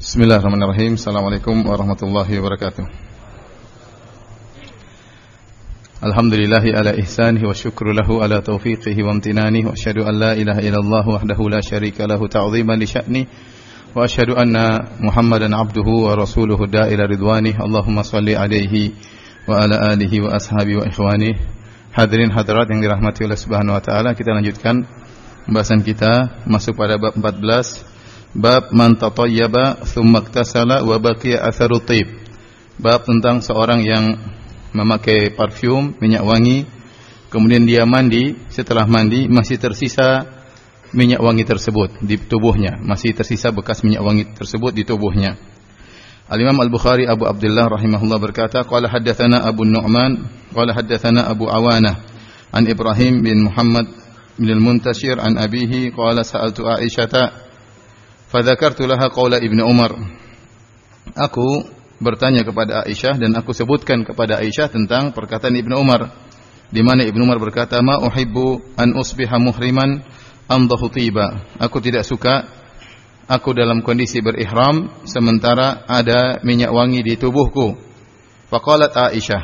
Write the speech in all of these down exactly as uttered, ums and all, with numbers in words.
Bismillahirrahmanirrahim. Assalamualaikum warahmatullahi wabarakatuh. Alhamdulillahi ala ihsanihi wa syukru lahu ala taufiqihi wa amtinanihi wa asyhadu an la ilaha illallah wahdahu la syarika lahu ta'ziman li sya'ni wa asyhadu anna Muhammadan abduhu wa rasuluhu da'ila ridwanih. Allahumma shalli alaihi wa ala alihi wa ashabihi wa ikhwani. Hadirin hadirat yang dirahmati oleh Subhanahu wa taala, kita lanjutkan pembahasan kita masuk pada bab empat belas. Bab man tatayyaba thumma iktasala wa baqiya atharu tib. Bab tentang seorang yang memakai parfum, minyak wangi, kemudian dia mandi, setelah mandi masih tersisa minyak wangi tersebut di tubuhnya, masih tersisa bekas minyak wangi tersebut di tubuhnya. Al-Imam Al-Bukhari Abu Abdullah rahimahullah berkata, qala haddatsana Abu Nu'man, qala haddatsana Abu Awanah an Ibrahim bin Muhammad bin Al-Muntashir an abihi qala sa'altu Aisyah fadzakartu laha qaula Ibnu Umar. Aku bertanya kepada Aisyah dan aku sebutkan kepada Aisyah tentang perkataan Ibnu Umar, di mana Ibnu Umar berkata, "Ma uhibbu an usbiha muhriman amdahu tiba." Aku tidak suka aku dalam kondisi berihram sementara ada minyak wangi di tubuhku. Faqalat Aisyah,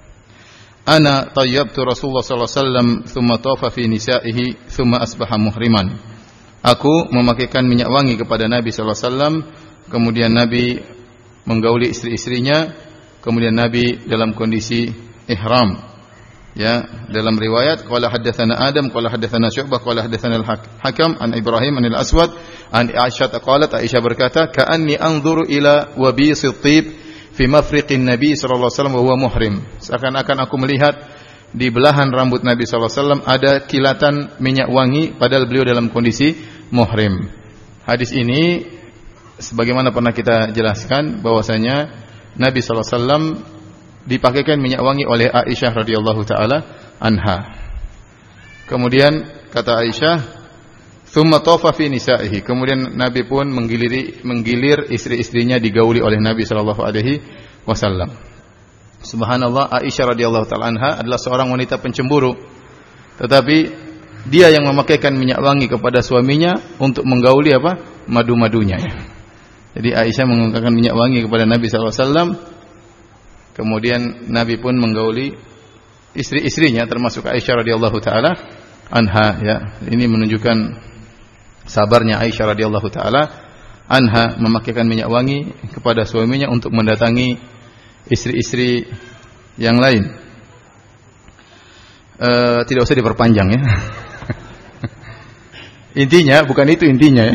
"Ana tayyabtu Rasulullah sallallahu alaihi wasallam thumma tawafa fi nisa'ihi thumma asbaha muhriman." Aku memakaikan minyak wangi kepada Nabi sallallahu alaihi wasallam, kemudian Nabi menggauli istri-istrinya, kemudian Nabi dalam kondisi ihram. Ya, dalam riwayat qala haddatsana Adam qala haddatsana Syu'bah qala haddatsana Al-Hakam an Ibrahim an Al-Aswad an Aisyah qalat, Aisyah berkata, "Ka'anni anzuru ila wabisit tib fi mafriqin Nabi sallallahu alaihi wasallam wa huwa muhrim." Seakan-akan aku melihat di belahan rambut Nabi sallallahu alaihi wasallam ada kilatan minyak wangi padahal beliau dalam kondisi muhrim. Hadis ini sebagaimana pernah kita jelaskan bahwasanya Nabi sallallahu alaihi wasallam dipakaikan minyak wangi oleh Aisyah radhiyallahu taala anha. Kemudian kata Aisyah, "Tsumma tawafa fi nisa'ihi." Kemudian Nabi pun menggiliri menggilir istri-istrinya digauli oleh Nabi sallallahu alaihi wasallam. Subhanallah, Aisyah radhiyallahu taala anha adalah seorang wanita pencemburu, tetapi dia yang memakaikan minyak wangi kepada suaminya untuk menggauli apa? Madu-madunya. Jadi Aisyah menggunakan minyak wangi kepada Nabi sallallahu alaihi wasallam, kemudian Nabi pun menggauli istri-istrinya termasuk Aisyah radhiyallahu taala anha. Ya, ini menunjukkan sabarnya Aisyah radhiyallahu taala anha memakaikan minyak wangi kepada suaminya untuk mendatangi istri-istri yang lain. Uh, tidak usah diperpanjang ya. Intinya bukan itu intinya ya.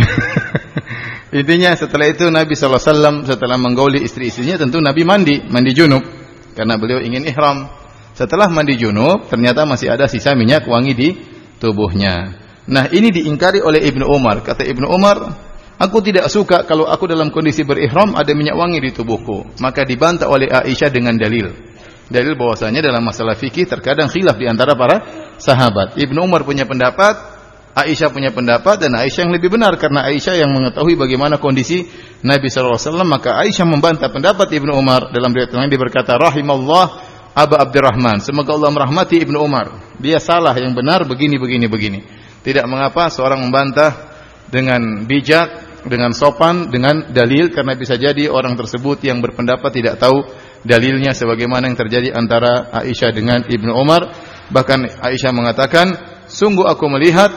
Intinya setelah itu Nabi sallallahu alaihi wasallam setelah menggauli istri-istrinya tentu Nabi mandi, mandi junub karena beliau ingin ihram. Setelah mandi junub ternyata masih ada sisa minyak wangi di tubuhnya. Nah, ini diingkari oleh Ibnu Umar. Kata Ibnu Umar, "Aku tidak suka kalau aku dalam kondisi berihram ada minyak wangi di tubuhku." Maka dibantah oleh Aisyah dengan dalil. Dalil bahwasanya dalam masalah fikih terkadang khilaf di antara para sahabat. Ibnu Umar punya pendapat, Aisyah punya pendapat, dan Aisyah yang lebih benar karena Aisyah yang mengetahui bagaimana kondisi Nabi sallallahu alaihi wasallam. Maka Aisyah membantah pendapat Ibnu Umar. Dalam riwayat lain dia berkata, "Rahimallah Aba Abdurrahman." Semoga Allah merahmati Ibnu Umar. Dia salah, yang benar begini begini begini. Tidak mengapa seorang membantah dengan bijak, dengan sopan, dengan dalil, karena bisa jadi orang tersebut yang berpendapat tidak tahu dalilnya sebagaimana yang terjadi antara Aisyah dengan Ibnu Umar. Bahkan Aisyah mengatakan, "Sungguh aku melihat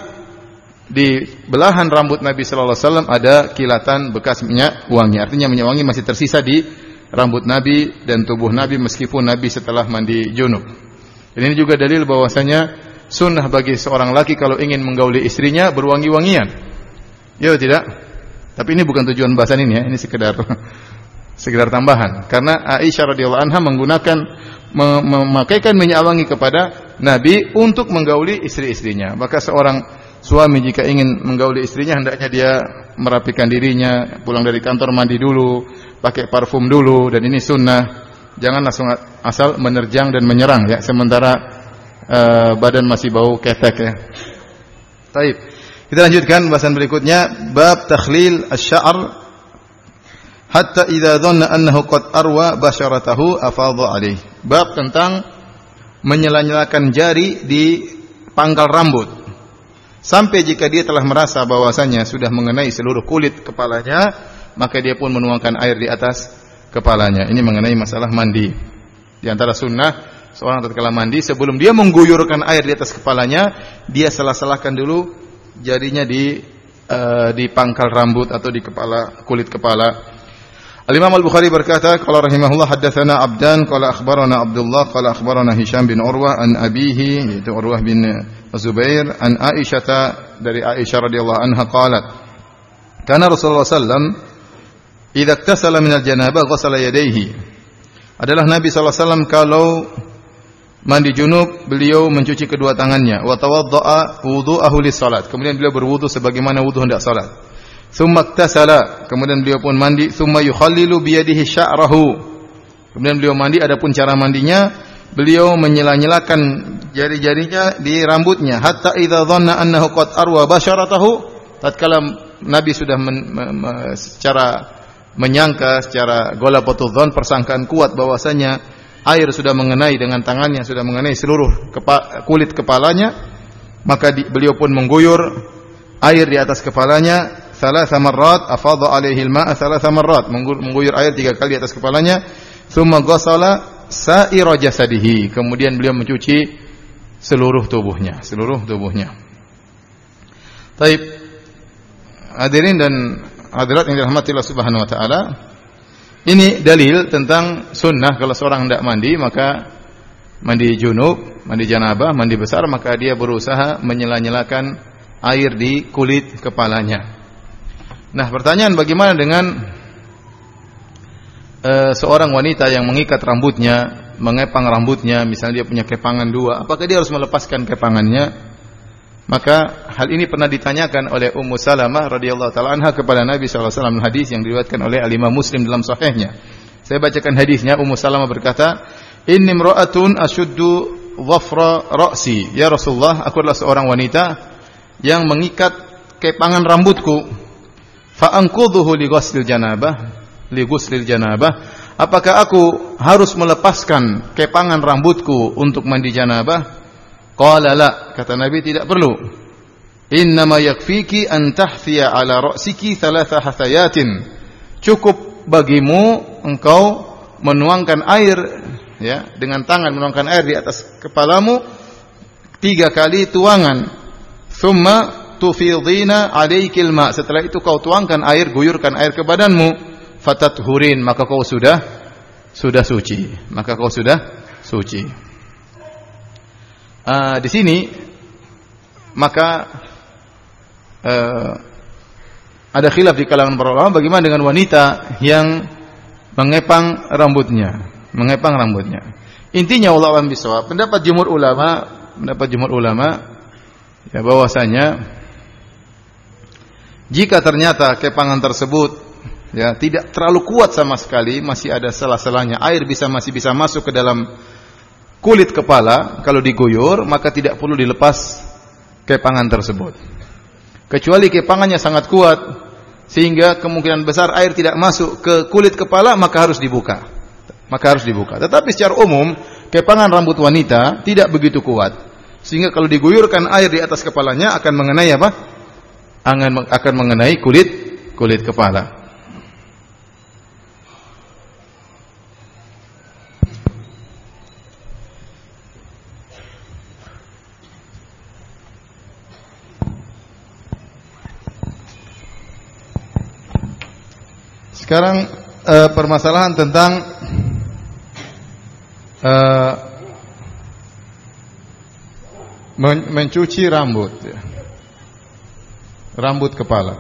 di belahan rambut Nabi sallallahu alaihi wasallam ada kilatan bekas minyak wangi." Artinya minyak wangi masih tersisa di rambut Nabi dan tubuh Nabi meskipun Nabi setelah mandi junub. Dan ini juga dalil bahwasanya sunnah bagi seorang laki kalau ingin menggauli istrinya berwangi-wangian. Ya tidak? Tapi ini bukan tujuan bahasan ini ya, ini sekedar sekedar tambahan. Karena Aisyah radhiyallahu anha menggunakan mem- memakaikan minyak wangi kepada Nabi untuk menggauli istri-istrinya. Maka seorang suami jika ingin menggauli istrinya hendaknya dia merapikan dirinya, pulang dari kantor mandi dulu, pakai parfum dulu, dan ini sunnah. Jangan langsung asal menerjang dan menyerang ya, sementara uh, badan masih bau ketek ya. Baik. Kita lanjutkan bahasan berikutnya, bab takhlil asy-sya'r hatta idza dhanna annahu qad arwa basharatahu afadha alaih. Bab tentang menyela-nyelakan jari di pangkal rambut sampai jika dia telah merasa bahwasanya sudah mengenai seluruh kulit kepalanya, maka dia pun menuangkan air di atas kepalanya. Ini mengenai masalah mandi. Di antara sunnah, seorang tatkala mandi sebelum dia mengguyurkan air di atas kepalanya, dia salah-salahkan dulu jarinya di uh, di pangkal rambut atau di kepala, kulit kepala. Al-Imam Al-Bukhari berkata, qala rahimahullah haddatsana Abdan qala akhbarana Abdullah qala akhbarana Hisham bin Urwah an abihi, yaitu Urwah bin Zubair, an Aisyah, dari Aisyah radhiyallahu anha qalat, kana Rasulullah sallallahu alaihi wasallam idza iktasala min al-janabah ghasala yadayhi. Adalah Nabi sallallahu alaihi wasallam kalau mandi junub beliau mencuci kedua tangannya, wa tawaddaa wudu'ahu lis-salat. Kemudian beliau berwudu sebagaimana wudu hendak salat. Tsumma iktasala, kemudian beliau pun mandi, tsumma yukhallilu bi yadihi sya'rahu. Kemudian beliau mandi, adapun cara mandinya beliau menyela-nyelakan jari-jarinya di rambutnya, hatta idza dhanna annahu qad arwa basharatahu, tatkala Nabi sudah men, me, me, secara menyangka, secara ghalabatu dzan, persangkaan kuat bahwasanya air sudah mengenai dengan tangannya, sudah mengenai seluruh kepa, kulit kepalanya, maka di, beliau pun mengguyur air di atas kepalanya, thalatha marrat, afadha alaihi al-ma'a thalatha marrat, mengguyur air tiga kali di atas kepalanya, thumma ghassala sa'ira jasadihi, kemudian beliau mencuci seluruh tubuhnya, seluruh tubuhnya. Taib, hadirin dan hadirat yang dirahmati Allah Subhanahu wa taala, ini dalil tentang sunnah kalau seorang hendak mandi, maka mandi junub, mandi janabah, mandi besar, maka dia berusaha menyela-nyelakan air di kulit kepalanya. Nah, pertanyaan bagaimana dengan uh, seorang wanita yang mengikat rambutnya, mengepang rambutnya, misalnya dia punya kepangan dua, apakah dia harus melepaskan kepangannya? Maka hal ini pernah ditanyakan oleh Ummu Salamah radhiyallahu taala anha kepada Nabi sallallahu alaihi wasallam, hadis yang diriwayatkan oleh Al-Imam Muslim dalam sahihnya. Saya bacakan hadisnya. Ummu Salamah berkata, "Inni imra'atun ashuddu dhafra ra'si." Ya Rasulullah, aku adalah seorang wanita yang mengikat kepangan rambutku. Fa anqudhuhu li ghuslil janabah, li ghuslil janabah. Apakah aku harus melepaskan kepangan rambutku untuk mandi janabah? Qala la, kata Nabi, tidak perlu. Innama yakfiki an tahfiya ala ra'siki thalatha hathayatin. Cukup bagimu engkau menuangkan air, ya, dengan tangan menuangkan air di atas kepalamu tiga kali tuangan. Thumma tufidhina alaikil ma. Setelah itu kau tuangkan air, guyurkan air ke badanmu, fatathurin, maka kau sudah sudah suci. Maka kau sudah suci. Uh, di sini maka uh, ada khilaf di kalangan para ulama bagaimana dengan wanita yang mengepang rambutnya, mengepang rambutnya. Intinya wallahu a'lam bishawab, pendapat jumhur ulama, pendapat jumhur ulama ya bahwasanya jika ternyata kepangan tersebut ya tidak terlalu kuat sama sekali, masih ada sela-selanya, air bisa masih bisa masuk ke dalam kulit kepala, kalau diguyur maka tidak perlu dilepas kepangan tersebut. Kecuali kepangannya sangat kuat sehingga kemungkinan besar air tidak masuk ke kulit kepala, maka harus dibuka. Maka harus dibuka. Tetapi secara umum kepangan rambut wanita tidak begitu kuat sehingga kalau diguyurkan air di atas kepalanya akan mengenai apa? Akan akan mengenai kulit kulit kepala. Sekarang uh, permasalahan tentang uh, men mencuci rambut, ya. Rambut kepala.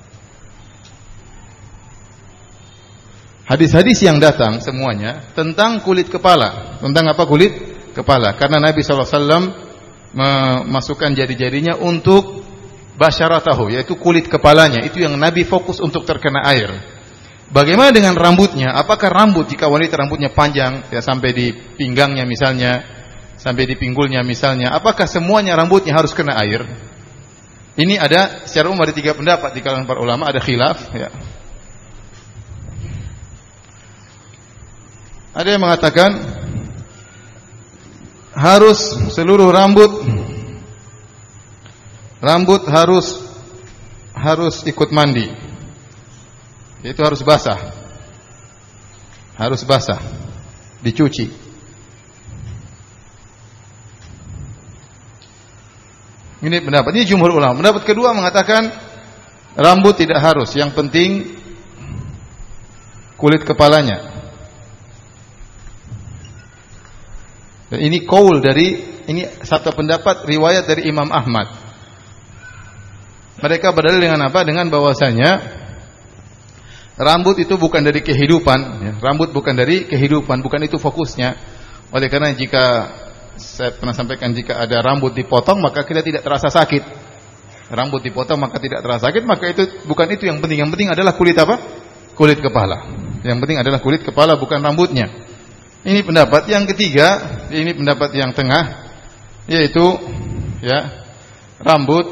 Hadis-hadis yang datang semuanya tentang kulit kepala, tentang apa kulit kepala. Karena Nabi sallallahu alaihi wasallam memasukkan jari-jarinya untuk basyaratahu, yaitu kulit kepalanya. Itu yang Nabi fokus untuk terkena air. Bagaimana dengan rambutnya? Apakah rambut jika wanita rambutnya panjang ya sampai di pinggangnya misalnya, sampai di pinggulnya misalnya, apakah semuanya rambutnya harus kena air? Ini ada secara umum ada tiga pendapat di kalangan para ulama, ada khilaf ya. Ada yang mengatakan harus seluruh rambut rambut harus harus ikut mandi. Itu harus basah. Harus basah. Dicuci. Ini pendapat. Ini jumhur ulama. Pendapat kedua mengatakan rambut tidak harus. Yang penting kulit kepalanya. Dan ini qaul dari, ini satu pendapat riwayat dari Imam Ahmad. Mereka berdalil dengan apa? Dengan bahwasanya rambut itu bukan dari kehidupan, ya. Rambut bukan dari kehidupan, bukan itu fokusnya. Oleh karena jika saya pernah sampaikan, jika ada rambut dipotong maka kita tidak terasa sakit. Rambut dipotong maka tidak terasa sakit, maka itu bukan itu yang penting. Yang penting adalah kulit apa? Kulit kepala. Yang penting adalah kulit kepala, bukan rambutnya. Ini pendapat yang ketiga, ini pendapat yang tengah, yaitu ya, rambut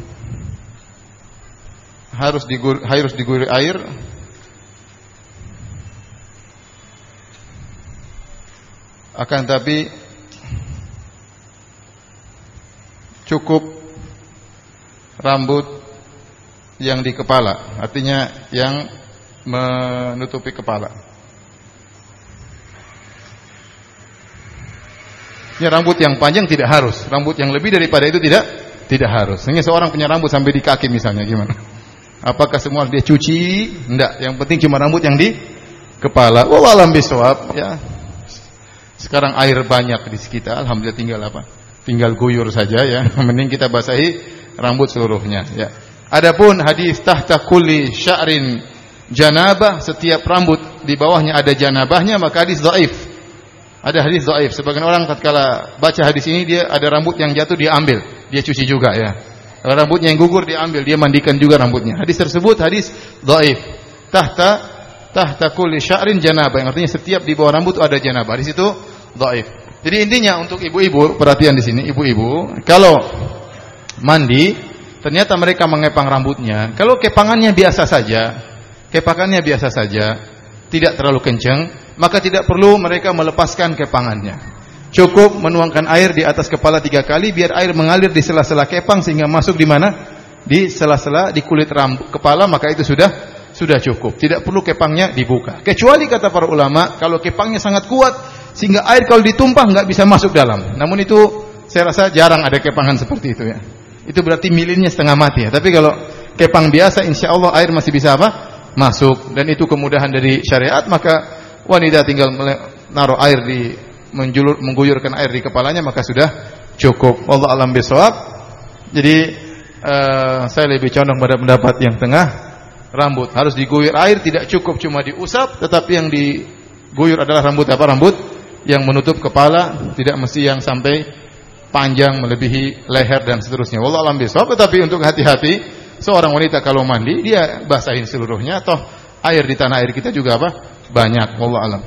harus diguyur, harus diguyur air, akan tapi cukup rambut yang di kepala, artinya yang menutupi kepala. Ya, rambut yang panjang tidak harus, rambut yang lebih daripada itu tidak tidak harus. Hanya seorang punya rambut sampai di kaki misalnya, gimana? Apakah semua dia cuci? Enggak, yang penting cuma rambut yang di kepala. Wallahu a'lam bishawab, ya. Sekarang air banyak di sekitar, alhamdulillah, tinggal apa? Tinggal guyur saja, ya. Mending kita basahi rambut seluruhnya, ya. Adapun hadis tahta kulli sya'rin janabah, setiap rambut di bawahnya ada janabahnya, maka hadis dhaif. Ada hadis dhaif. Sebagian orang tatkala baca hadis ini, dia ada rambut yang jatuh dia ambil, dia cuci juga, ya. Rambutnya yang gugur dia ambil, dia mandikan juga rambutnya. Hadis tersebut hadis dhaif. Tahta tahta kulli sya'rin janabah, yang artinya setiap di bawah rambut ada janabah. Di situ dhaif. Jadi intinya untuk ibu-ibu, perhatian di sini, ibu-ibu, kalau mandi ternyata mereka mengepang rambutnya. Kalau kepangannya biasa saja, kepangannya biasa saja, tidak terlalu kencang, maka tidak perlu mereka melepaskan kepangannya. Cukup menuangkan air di atas kepala tiga kali, biar air mengalir di sela-sela kepang sehingga masuk di mana? Di sela-sela di kulit rambut kepala, maka itu sudah sudah cukup. Tidak perlu kepangnya dibuka. Kecuali kata para ulama, kalau kepangnya sangat kuat sehingga air kalau ditumpah nggak bisa masuk dalam. Namun itu saya rasa jarang ada kepangan seperti itu, ya. Itu berarti milinnya setengah mati, ya. Tapi kalau kepang biasa, insya Allah air masih bisa apa? Masuk. Dan itu kemudahan dari syariat, maka wanita tinggal menaruh air di menjulur, mengguyurkan air di kepalanya, maka sudah cukup. Wallahu a'lam bishawab. Jadi uh, saya lebih condong pada pendapat yang tengah. Rambut harus diguyur air, tidak cukup cuma diusap, tetapi yang diguyur adalah rambut apa? Rambut yang menutup kepala, tidak mesti yang sampai panjang melebihi leher dan seterusnya. Wallahu a'lam bishawab. Tetapi untuk hati-hati, seorang wanita kalau mandi dia basahin seluruhnya, toh air di tanah air kita juga apa? Banyak. Wallahu a'lam.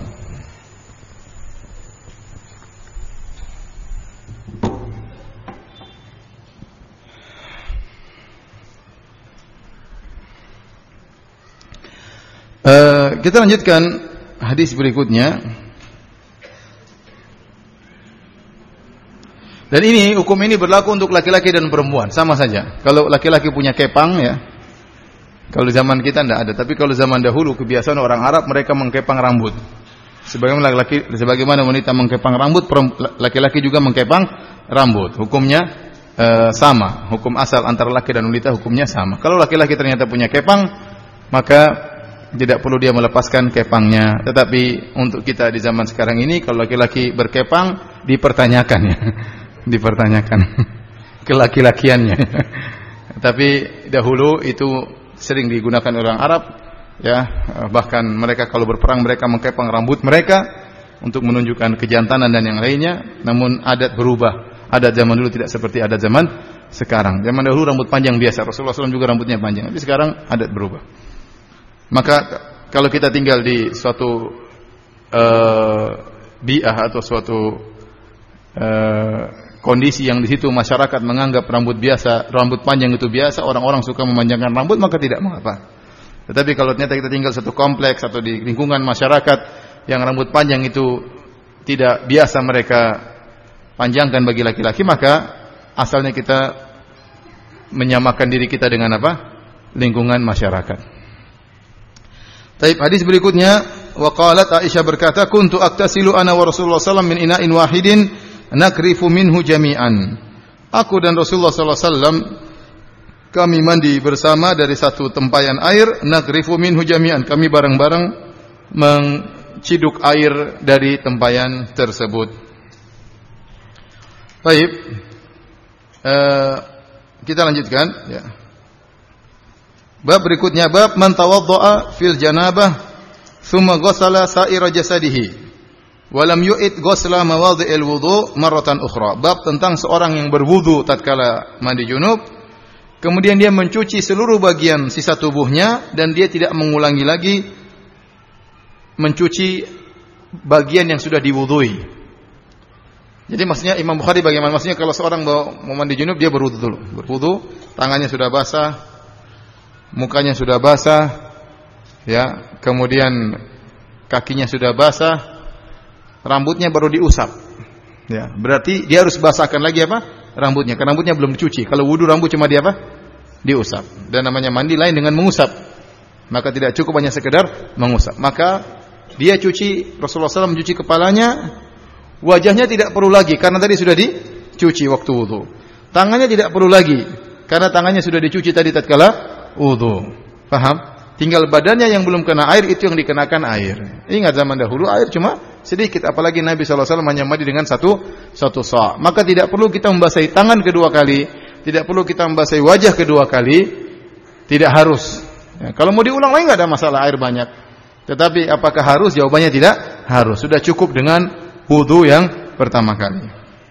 Uh, kita lanjutkan hadis berikutnya. Dan ini, hukum ini berlaku untuk laki-laki dan perempuan, sama saja. Kalau laki-laki punya kepang, ya. Kalau zaman kita tidak ada, tapi kalau zaman dahulu kebiasaan orang Arab, mereka mengkepang rambut. Sebagaimana laki, sebagaimana wanita mengkepang rambut, laki-laki juga mengkepang rambut. Hukumnya uh, sama. Hukum asal antara laki dan wanita hukumnya sama. Kalau laki-laki ternyata punya kepang, maka tidak perlu dia melepaskan kepangnya. Tetapi untuk kita di zaman sekarang ini, kalau laki-laki berkepang, dipertanyakan, ya. Dipertanyakan kelaki-lakiannya. Tapi dahulu itu sering digunakan orang Arab, ya. Bahkan mereka kalau berperang, mereka mengkepang rambut mereka untuk menunjukkan kejantanan dan yang lainnya. Namun adat berubah. Adat zaman dulu tidak seperti adat zaman sekarang. Zaman dahulu rambut panjang biasa, Rasulullah shallallahu alaihi wasallam juga rambutnya panjang. Tapi sekarang adat berubah. Maka kalau kita tinggal di suatu uh, bi'ah atau suatu uh, kondisi yang di situ masyarakat menganggap rambut biasa, rambut panjang itu biasa, orang-orang suka memanjangkan rambut, maka tidak mengapa. Tetapi kalau ternyata kita tinggal satu kompleks atau di lingkungan masyarakat yang rambut panjang itu tidak biasa mereka panjangkan bagi laki-laki, maka asalnya kita menyamakan diri kita dengan apa? Lingkungan masyarakat. Taib, hadis berikutnya, wa qalat Aisyah berkata, kuntu aktasilu ana wa Rasulullah sallallahu alaihi wasallam min ina'in wahidin nakrifu minhu jami'an. Aku dan Rasulullah sallallahu alaihi wasallam kami mandi bersama dari satu tempayan air, nakrifu minhu jami'an. Kami bareng-bareng menciduk air dari tempayan tersebut. Baik. Uh, kita lanjutkan ya. Bab berikutnya, bab man tawaddaa fil janabah thumma ghassala sa'ira jasadihi wa lam yu'id ghusla mawadhi'il wudu' marratan ukhra. Bab tentang seorang yang berwudu tatkala mandi junub, kemudian dia mencuci seluruh bagian sisa tubuhnya dan dia tidak mengulangi lagi mencuci bagian yang sudah diwudui. Jadi maksudnya Imam Bukhari bagaimana? Maksudnya kalau seorang mau mandi junub dia berwudu dulu. Berwudu, tangannya sudah basah, mukanya sudah basah, ya, kemudian kakinya sudah basah, rambutnya baru diusap. Ya, berarti dia harus basahkan lagi apa? Rambutnya. Karena rambutnya belum dicuci. Kalau wudu rambut cuma dia apa? Diusap. Dan namanya mandi lain dengan mengusap. Maka tidak cukup hanya sekedar mengusap. Maka dia cuci, Rasulullah shallallahu alaihi wasallam mencuci kepalanya, wajahnya tidak perlu lagi karena tadi sudah dicuci waktu wudu. Tangannya tidak perlu lagi karena tangannya sudah dicuci tadi tatkala wudu. Paham? Tinggal badannya yang belum kena air, itu yang dikenakan air. Ingat zaman dahulu air cuma sedikit, apalagi Nabi shallallahu alaihi wasallam hanya mandi dengan satu satu sa'. Maka tidak perlu kita membasahi tangan kedua kali, tidak perlu kita membasahi wajah kedua kali, tidak harus. Ya, kalau mau diulang lagi enggak ada masalah, air banyak. Tetapi apakah harus? Jawabannya tidak harus. Sudah cukup dengan wudu yang pertama kali.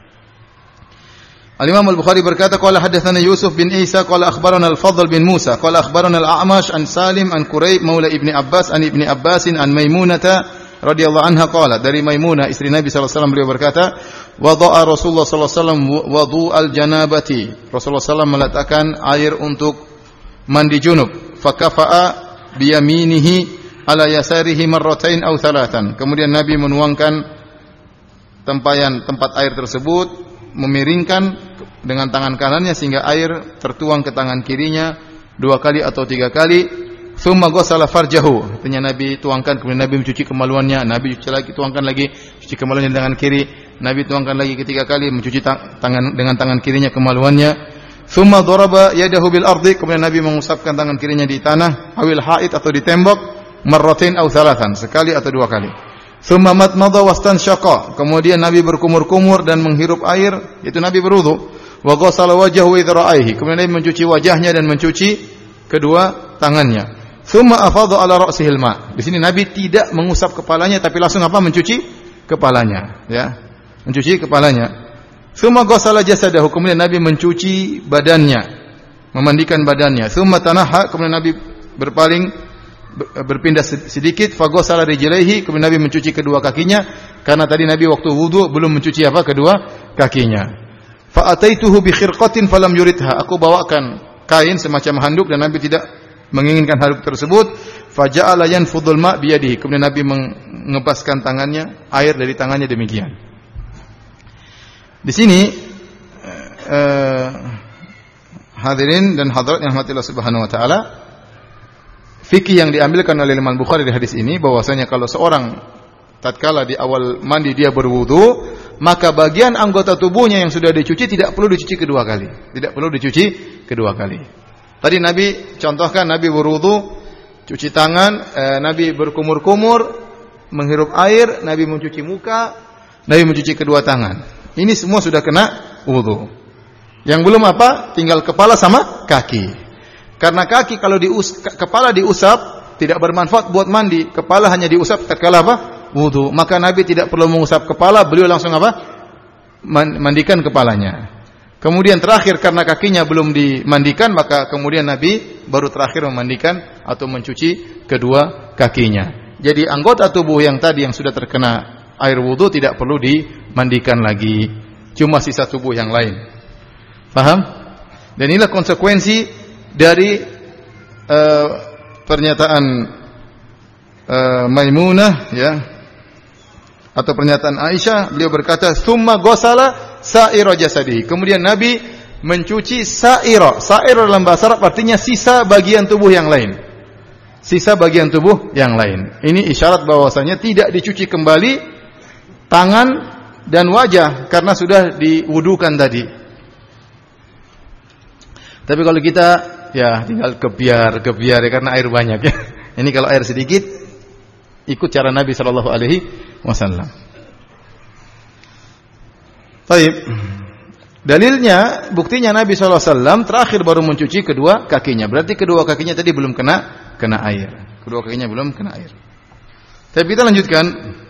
Al-Imam Al-Bukhari berkata, qala hadatsana Yusuf bin Isa qala akhbarana Al-Fadl bin Musa qala akhbarana Al-A'mash an Salim an Quraib maula Ibni Abbas an Ibni Abbas an Maimunah radhiyallahu anha qala, dari Maimunah istri Nabi sallallahu alaihi wasallam beliau berkata, wada'a Rasulullah sallallahu alaihi wasallam wudu'al janabati. Rasulullah sallallahu alaihi wasallam meletakkan air untuk mandi junub, fakafa'a biyaminihi ala yasarihi marratain aw thalathan. Kemudian Nabi menuangkan tempayan tempat air tersebut, memiringkan dengan tangan kanannya sehingga air tertuang ke tangan kirinya dua kali atau tiga kali. Tsumma ghassala farjahu. Artinya Nabi tuangkan, kemudian Nabi mencuci kemaluannya, Nabi cuci lagi, tuangkan lagi, cuci kemaluannya dengan kiri, Nabi tuangkan lagi ketiga kali, mencuci tangan dengan tangan kirinya kemaluannya. Tsumma daraba yadahu bil ardi. Kemudian Nabi mengusapkan tangan kirinya di tanah, awil haid atau di tembok, marratain aw thalathan, sekali atau dua kali. Tsumma matmadha wastanshaqa. Kemudian Nabi berkumur-kumur dan menghirup air, itu Nabi berwudu. Wa ghassala wajhahu wa dhira'aihi. Kemudian Nabi mencuci wajahnya dan mencuci kedua tangannya. Tsumma afadha ala ra'sihil ma'. Di sini Nabi tidak mengusap kepalanya tapi langsung apa? Mencuci kepalanya, ya. Mencuci kepalanya. Tsumma ghassala jasadahu. Kemudian Nabi mencuci badannya, memandikan badannya. Tsumma tanaha. Kemudian Nabi berpaling, berpindah sedikit, faghasala rijlaihi. Kemudian Nabi mencuci kedua kakinya karena tadi Nabi waktu wudu belum mencuci apa? Kedua kakinya. Fa ataituhu bi khirqatin falam yuridha. Aku bawakan kain semacam handuk dan Nabi tidak menginginkan handuk tersebut. Fa ja'ala yanfudul ma' bi yadihi. Kemudian Nabi mengebaskan tangannya, air dari tangannya demikian. Di sini eh, hadirin dan hadirat yang rahmatillah subhanahu wa taala, fikih yang diambilkan oleh Imam Bukhari di hadis ini bahwasanya kalau seorang tatkala di awal mandi dia berwudu, maka bagian anggota tubuhnya yang sudah dicuci tidak perlu dicuci kedua kali. Tidak perlu dicuci kedua kali. Tadi Nabi contohkan, Nabi berwudu, cuci tangan, eh, Nabi berkumur-kumur, menghirup air, Nabi mencuci muka, Nabi mencuci kedua tangan. Ini semua sudah kena wudu. Yang belum apa? Tinggal kepala sama kaki. Karena kaki kalau dius, kepala diusap tidak bermanfaat buat mandi. Kepala hanya diusap tatkala apa? Wudu. Maka Nabi tidak perlu mengusap kepala, beliau langsung apa? Mandikan kepalanya. Kemudian terakhir karena kakinya belum dimandikan, maka kemudian Nabi baru terakhir memandikan atau mencuci kedua kakinya. Jadi anggota tubuh yang tadi yang sudah terkena air wudu tidak perlu dimandikan lagi. Cuma sisa tubuh yang lain. Paham? Dan inilah konsekuensi dari uh, pernyataan uh, Maimunah, ya, atau pernyataan Aisyah. Beliau berkata, "Tsumma ghassala sa'ira jasadihi." Kemudian Nabi mencuci sa'ira. Sa'ira dalam bahasa Arab artinya sisa bagian tubuh yang lain. sisa bagian tubuh yang lain. Ini isyarat bahwasanya tidak dicuci kembali tangan dan wajah karena sudah diwudukan tadi. Tapi kalau kita ya tinggal kebiar-kebiar ya karena air banyak ya. Ini kalau air sedikit ikut cara Nabi sallallahu alaihi wasallam. Baik. Dalilnya, buktinya Nabi sallallahu alaihi wasallam terakhir baru mencuci kedua kakinya. Berarti kedua kakinya tadi belum kena kena air. Kedua kakinya belum kena air. Tapi kita lanjutkan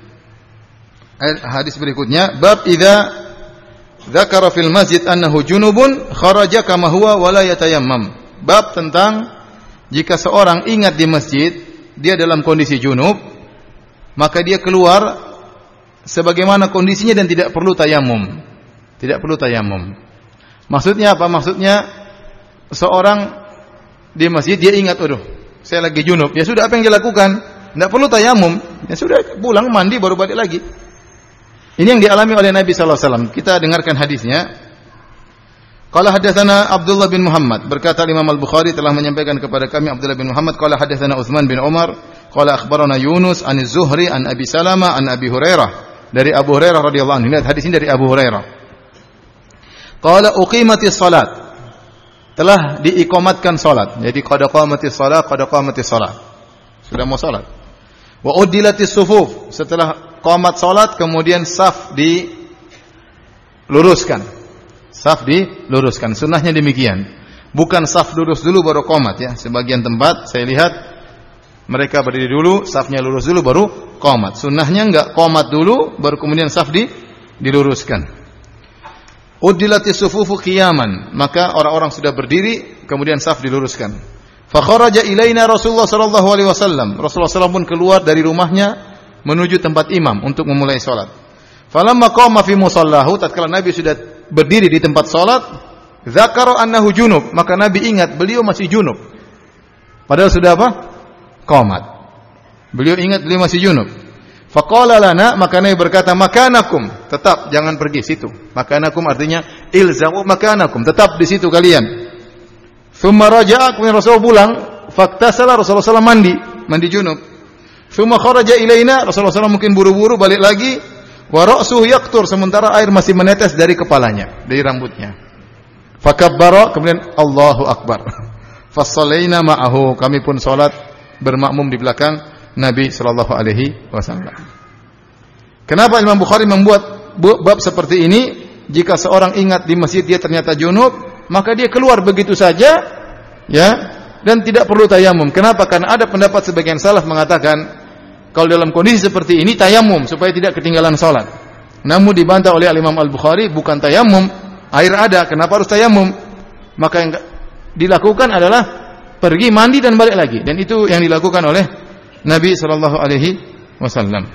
hadis berikutnya, bab idza dzakara fil masjid annahu junubun kharaja kama huwa wa la yatayammam. Bab tentang jika seorang ingat di masjid dia dalam kondisi junub, maka dia keluar sebagaimana kondisinya dan tidak perlu tayamum. Tidak perlu tayamum. Maksudnya apa? Maksudnya seorang di masjid dia ingat, aduh, saya lagi junub. Ya sudah, apa yang dia lakukan? Tidak perlu tayamum. Ya sudah, pulang mandi baru balik lagi. Ini yang dialami oleh Nabi sallallahu alaihi wasallam. Kita dengarkan hadisnya. Qala hadatsana Abdullah bin Muhammad, berkata Imam Al-Bukhari telah menyampaikan kepada kami Abdullah bin Muhammad, qala hadatsana Utsman bin Umar, qala akhbarana Yunus an Az-Zuhri an Abi Salamah an Abi Hurairah, dari Abu Hurairah radhiyallahu anhu. Lihat hadis ini dari Abu Hurairah. Qala uqimatis salat, telah diiqamatkan salat. Jadi qad qamatis salat, qad qamatis salat, sudah mau salat. Wa uddilatis sufuf, setelah qamat salat kemudian saf diluruskan. Saf diluruskan. Sunnahnya demikian. Bukan saf lurus dulu baru qamat ya. Sebagian tempat saya lihat mereka berdiri dulu, safnya lurus dulu baru qamat. Sunnahnya enggak, qamat dulu baru kemudian saf di diluruskan. Uddilatis sufufu qiyaman, maka orang-orang sudah berdiri kemudian saf diluruskan. Fa kharaja ilaina Rasulullah sallallahu alaihi wasallam. Rasulullah sallallahu alaihi wasallam pun keluar dari rumahnya menuju tempat imam untuk memulai salat. Falamma qama fi musallahu, tatkala Nabi sudah berdiri di tempat salat, dzakara annahu junub, maka Nabi ingat beliau masih junub. Padahal sudah apa? Qamat. Beliau ingat beliau masih junub. Faqala lana, maka Nabi berkata, makanakum, tetap jangan pergi situ. Makanakum artinya ilzamu makanakum, tetap di situ kalian. Tsumma raja'a, kemudian Rasulullah pulang, faktasala, Rasulullah sallallahu alaihi wasallam mandi, mandi junub. Tsumma kharaja ilaina, Rasulullah sallallahu alaihi wasallam mungkin buru-buru balik lagi, wa ra'suhu yaqtur, sementara air masih menetes dari kepalanya, dari rambutnya. Fakabbara, kemudian Allahu akbar. Fassallaina ma'ahu, kami pun salat bermakmum di belakang Nabi sallallahu alaihi wasallam. Kenapa Imam Bukhari membuat bab seperti ini? Jika seorang ingat di masjid dia ternyata junub, maka dia keluar begitu saja ya, dan tidak perlu tayamum. Kenapa? Karena ada pendapat sebagian salaf mengatakan kalau dalam kondisi seperti ini tayamum supaya tidak ketinggalan salat. Namun dibantah oleh Imam Al-Bukhari, bukan tayamum, air ada, kenapa harus tayamum? Maka yang dilakukan adalah pergi mandi dan balik lagi, dan itu yang dilakukan oleh Nabi sallallahu alaihi wasallam.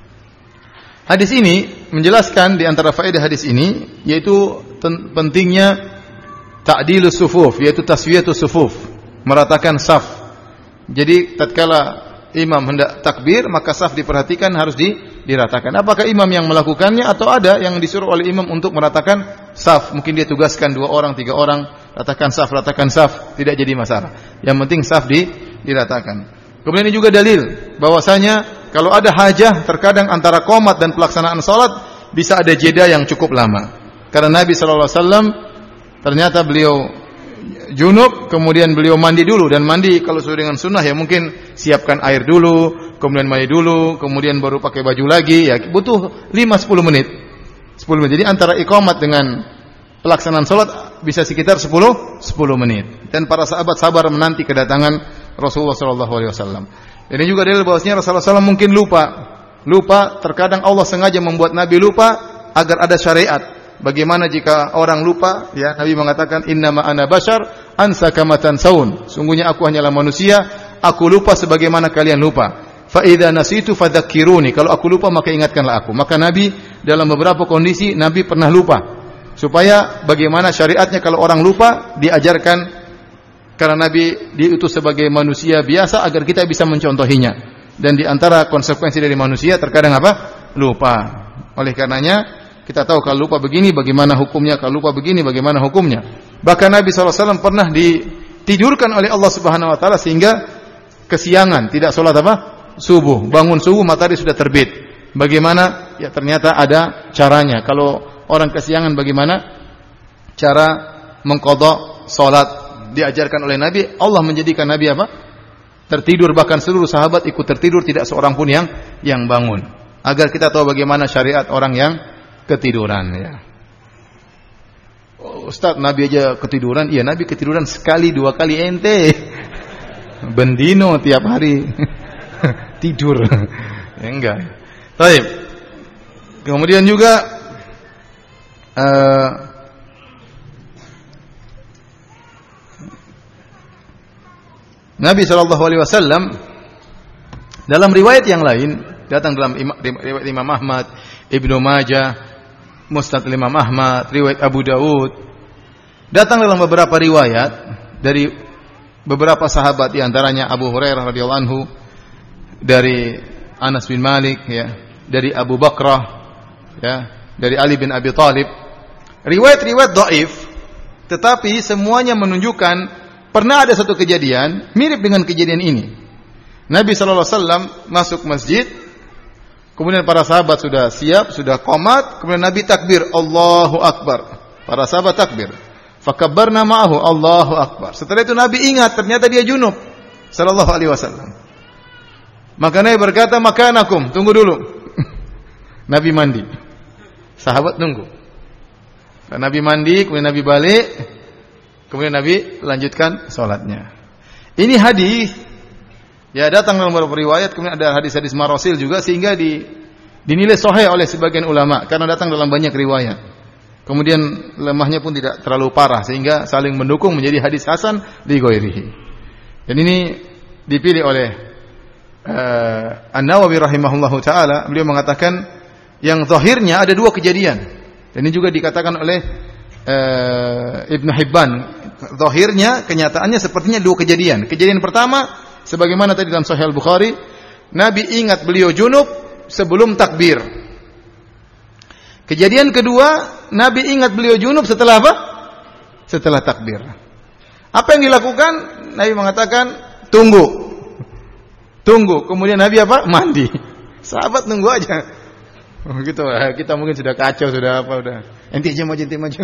Hadis ini menjelaskan di antara faedah hadis ini yaitu pentingnya ta'dilus sufuf, yaitu taswiyatus sufuf, meratakan saf. Jadi tatkala imam hendak takbir, maka saf diperhatikan harus di, diratakan. Apakah imam yang melakukannya atau ada yang disuruh oleh imam untuk meratakan saf? Mungkin dia tugaskan dua orang, tiga orang, ratakan saf, ratakan saf, tidak jadi masalah. Yang penting saf di, diratakan. Kemudian ini juga dalil bahwasanya kalau ada hajah terkadang antara qomat dan pelaksanaan salat bisa ada jeda yang cukup lama. Karena Nabi sallallahu alaihi wasallam ternyata beliau junub, kemudian beliau mandi dulu, dan mandi kalau sesuai dengan sunnah ya mungkin siapkan air dulu, kemudian mandi dulu, kemudian baru pakai baju lagi, ya butuh lima sampai sepuluh menit. sepuluh menit. Jadi antara iqamat dengan pelaksanaan salat bisa sekitar sepuluh menit. Dan para sahabat sabar menanti kedatangan Rasulullah sallallahu alaihi wasallam. Ini juga dalil bahwasanya Rasulullah sallallahu alaihi wasallam mungkin lupa. Lupa, terkadang Allah sengaja membuat Nabi lupa agar ada syariat. Bagaimana jika orang lupa? Ya, Nabi mengatakan innama ana bashar ansa kama tansaun. Sungguhnya aku hanyalah manusia, aku lupa sebagaimana kalian lupa. Fa idza nasitu fadzakiruni. Kalau aku lupa maka ingatkanlah aku. Maka Nabi dalam beberapa kondisi Nabi pernah lupa. Supaya bagaimana syariatnya kalau orang lupa diajarkan, karena Nabi diutus sebagai manusia biasa agar kita bisa mencontohinya. Dan di antara konsekuensi dari manusia terkadang apa? Lupa. Oleh karenanya kita tahu kalau lupa begini bagaimana hukumnya, kalau lupa begini bagaimana hukumnya. Bahkan Nabi sallallahu alaihi wasallam pernah ditidurkan oleh Allah Subhanahu wa taala sehingga kesiangan, tidak sholat apa? Subuh. Bangun subuh matahari sudah terbit. Bagaimana? Ya ternyata ada caranya. Kalau orang kesiangan bagaimana? Cara mengqadha sholat diajarkan oleh Nabi. Allah menjadikan Nabi apa? Tertidur, bahkan seluruh sahabat ikut tertidur, tidak seorang pun yang yang bangun. Agar kita tahu bagaimana syariat orang yang ketiduran ya. Oh, Ustaz, Nabi aja ketiduran. Iya, Nabi ketiduran sekali dua kali, ente bendino tiap hari tidur. Ya enggak. Baik. Kemudian juga uh, Nabi shallallahu alaihi wasallam dalam riwayat yang lain, datang dalam riwayat Imam Ahmad, Ibnu Majah, Musnad Imam Ahmad, riwayat Abu Daud, datang dalam beberapa riwayat dari beberapa sahabat, di antaranya Abu Hurairah radhiyallahu anhu, dari Anas bin Malik ya, dari Abu Bakrah ya, dari Ali bin Abi Thalib. Riwayat-riwayat dhaif, tetapi semuanya menunjukkan pernah ada satu kejadian mirip dengan kejadian ini. Nabi sallallahu alaihi wasallam masuk masjid, kemudian para sahabat sudah siap, sudah qomat, kemudian Nabi takbir, Allahu Akbar. Para sahabat takbir. Fakabbarna ma'ahu, Allahu Akbar. Setelah itu Nabi ingat ternyata dia junub sallallahu alaihi wasallam. Maka Nabi berkata, makanakum, tunggu dulu. Nabi mandi. Sahabat tunggu. Nabi mandi, kemudian Nabi balik, kemudian Nabi lanjutkan salatnya. Ini hadis ya datang dalam beberapa riwayat, kemudian ada hadis-hadis marasil juga, sehingga di, dinilai sahih oleh sebagian ulama karena datang dalam banyak riwayat. Kemudian lemahnya pun tidak terlalu parah sehingga saling mendukung menjadi hadis hasan li ghairihi. Dan ini dipilih oleh uh, An-Nawawi rahimahullahu taala. Beliau mengatakan yang zahirnya ada dua kejadian. Dan ini juga dikatakan oleh uh, Ibnu Hibban. Zahirnya, kenyataannya sepertinya dua kejadian. Kejadian pertama, sebagaimana tadi dalam Sahih Al-Bukhari, Nabi ingat beliau junub sebelum takbir. Kejadian kedua, Nabi ingat beliau junub setelah apa? Setelah takbir. Apa yang dilakukan? Nabi mengatakan, tunggu. Tunggu. Kemudian Nabi apa? Mandi. Sahabat nunggu aja. Oh, gitu. Kita mungkin sudah kacau, sudah apa, udah. Enti aja maju, enti maju.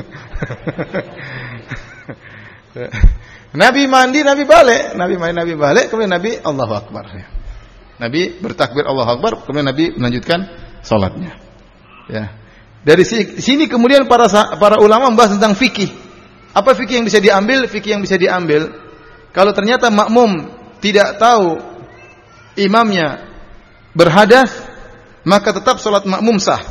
Nabi mandi, Nabi balik. Nabi main, Nabi balik. Kemudian Nabi Allahu Akbar. Nabi bertakbir Allahu Akbar. Kemudian Nabi melanjutkan salatnya. Ya. Dari sini kemudian para para ulama membahas tentang fikih. Apa fikih yang bisa diambil? Fikih yang bisa diambil, kalau ternyata makmum tidak tahu imamnya berhadas, maka tetap salat makmum sah.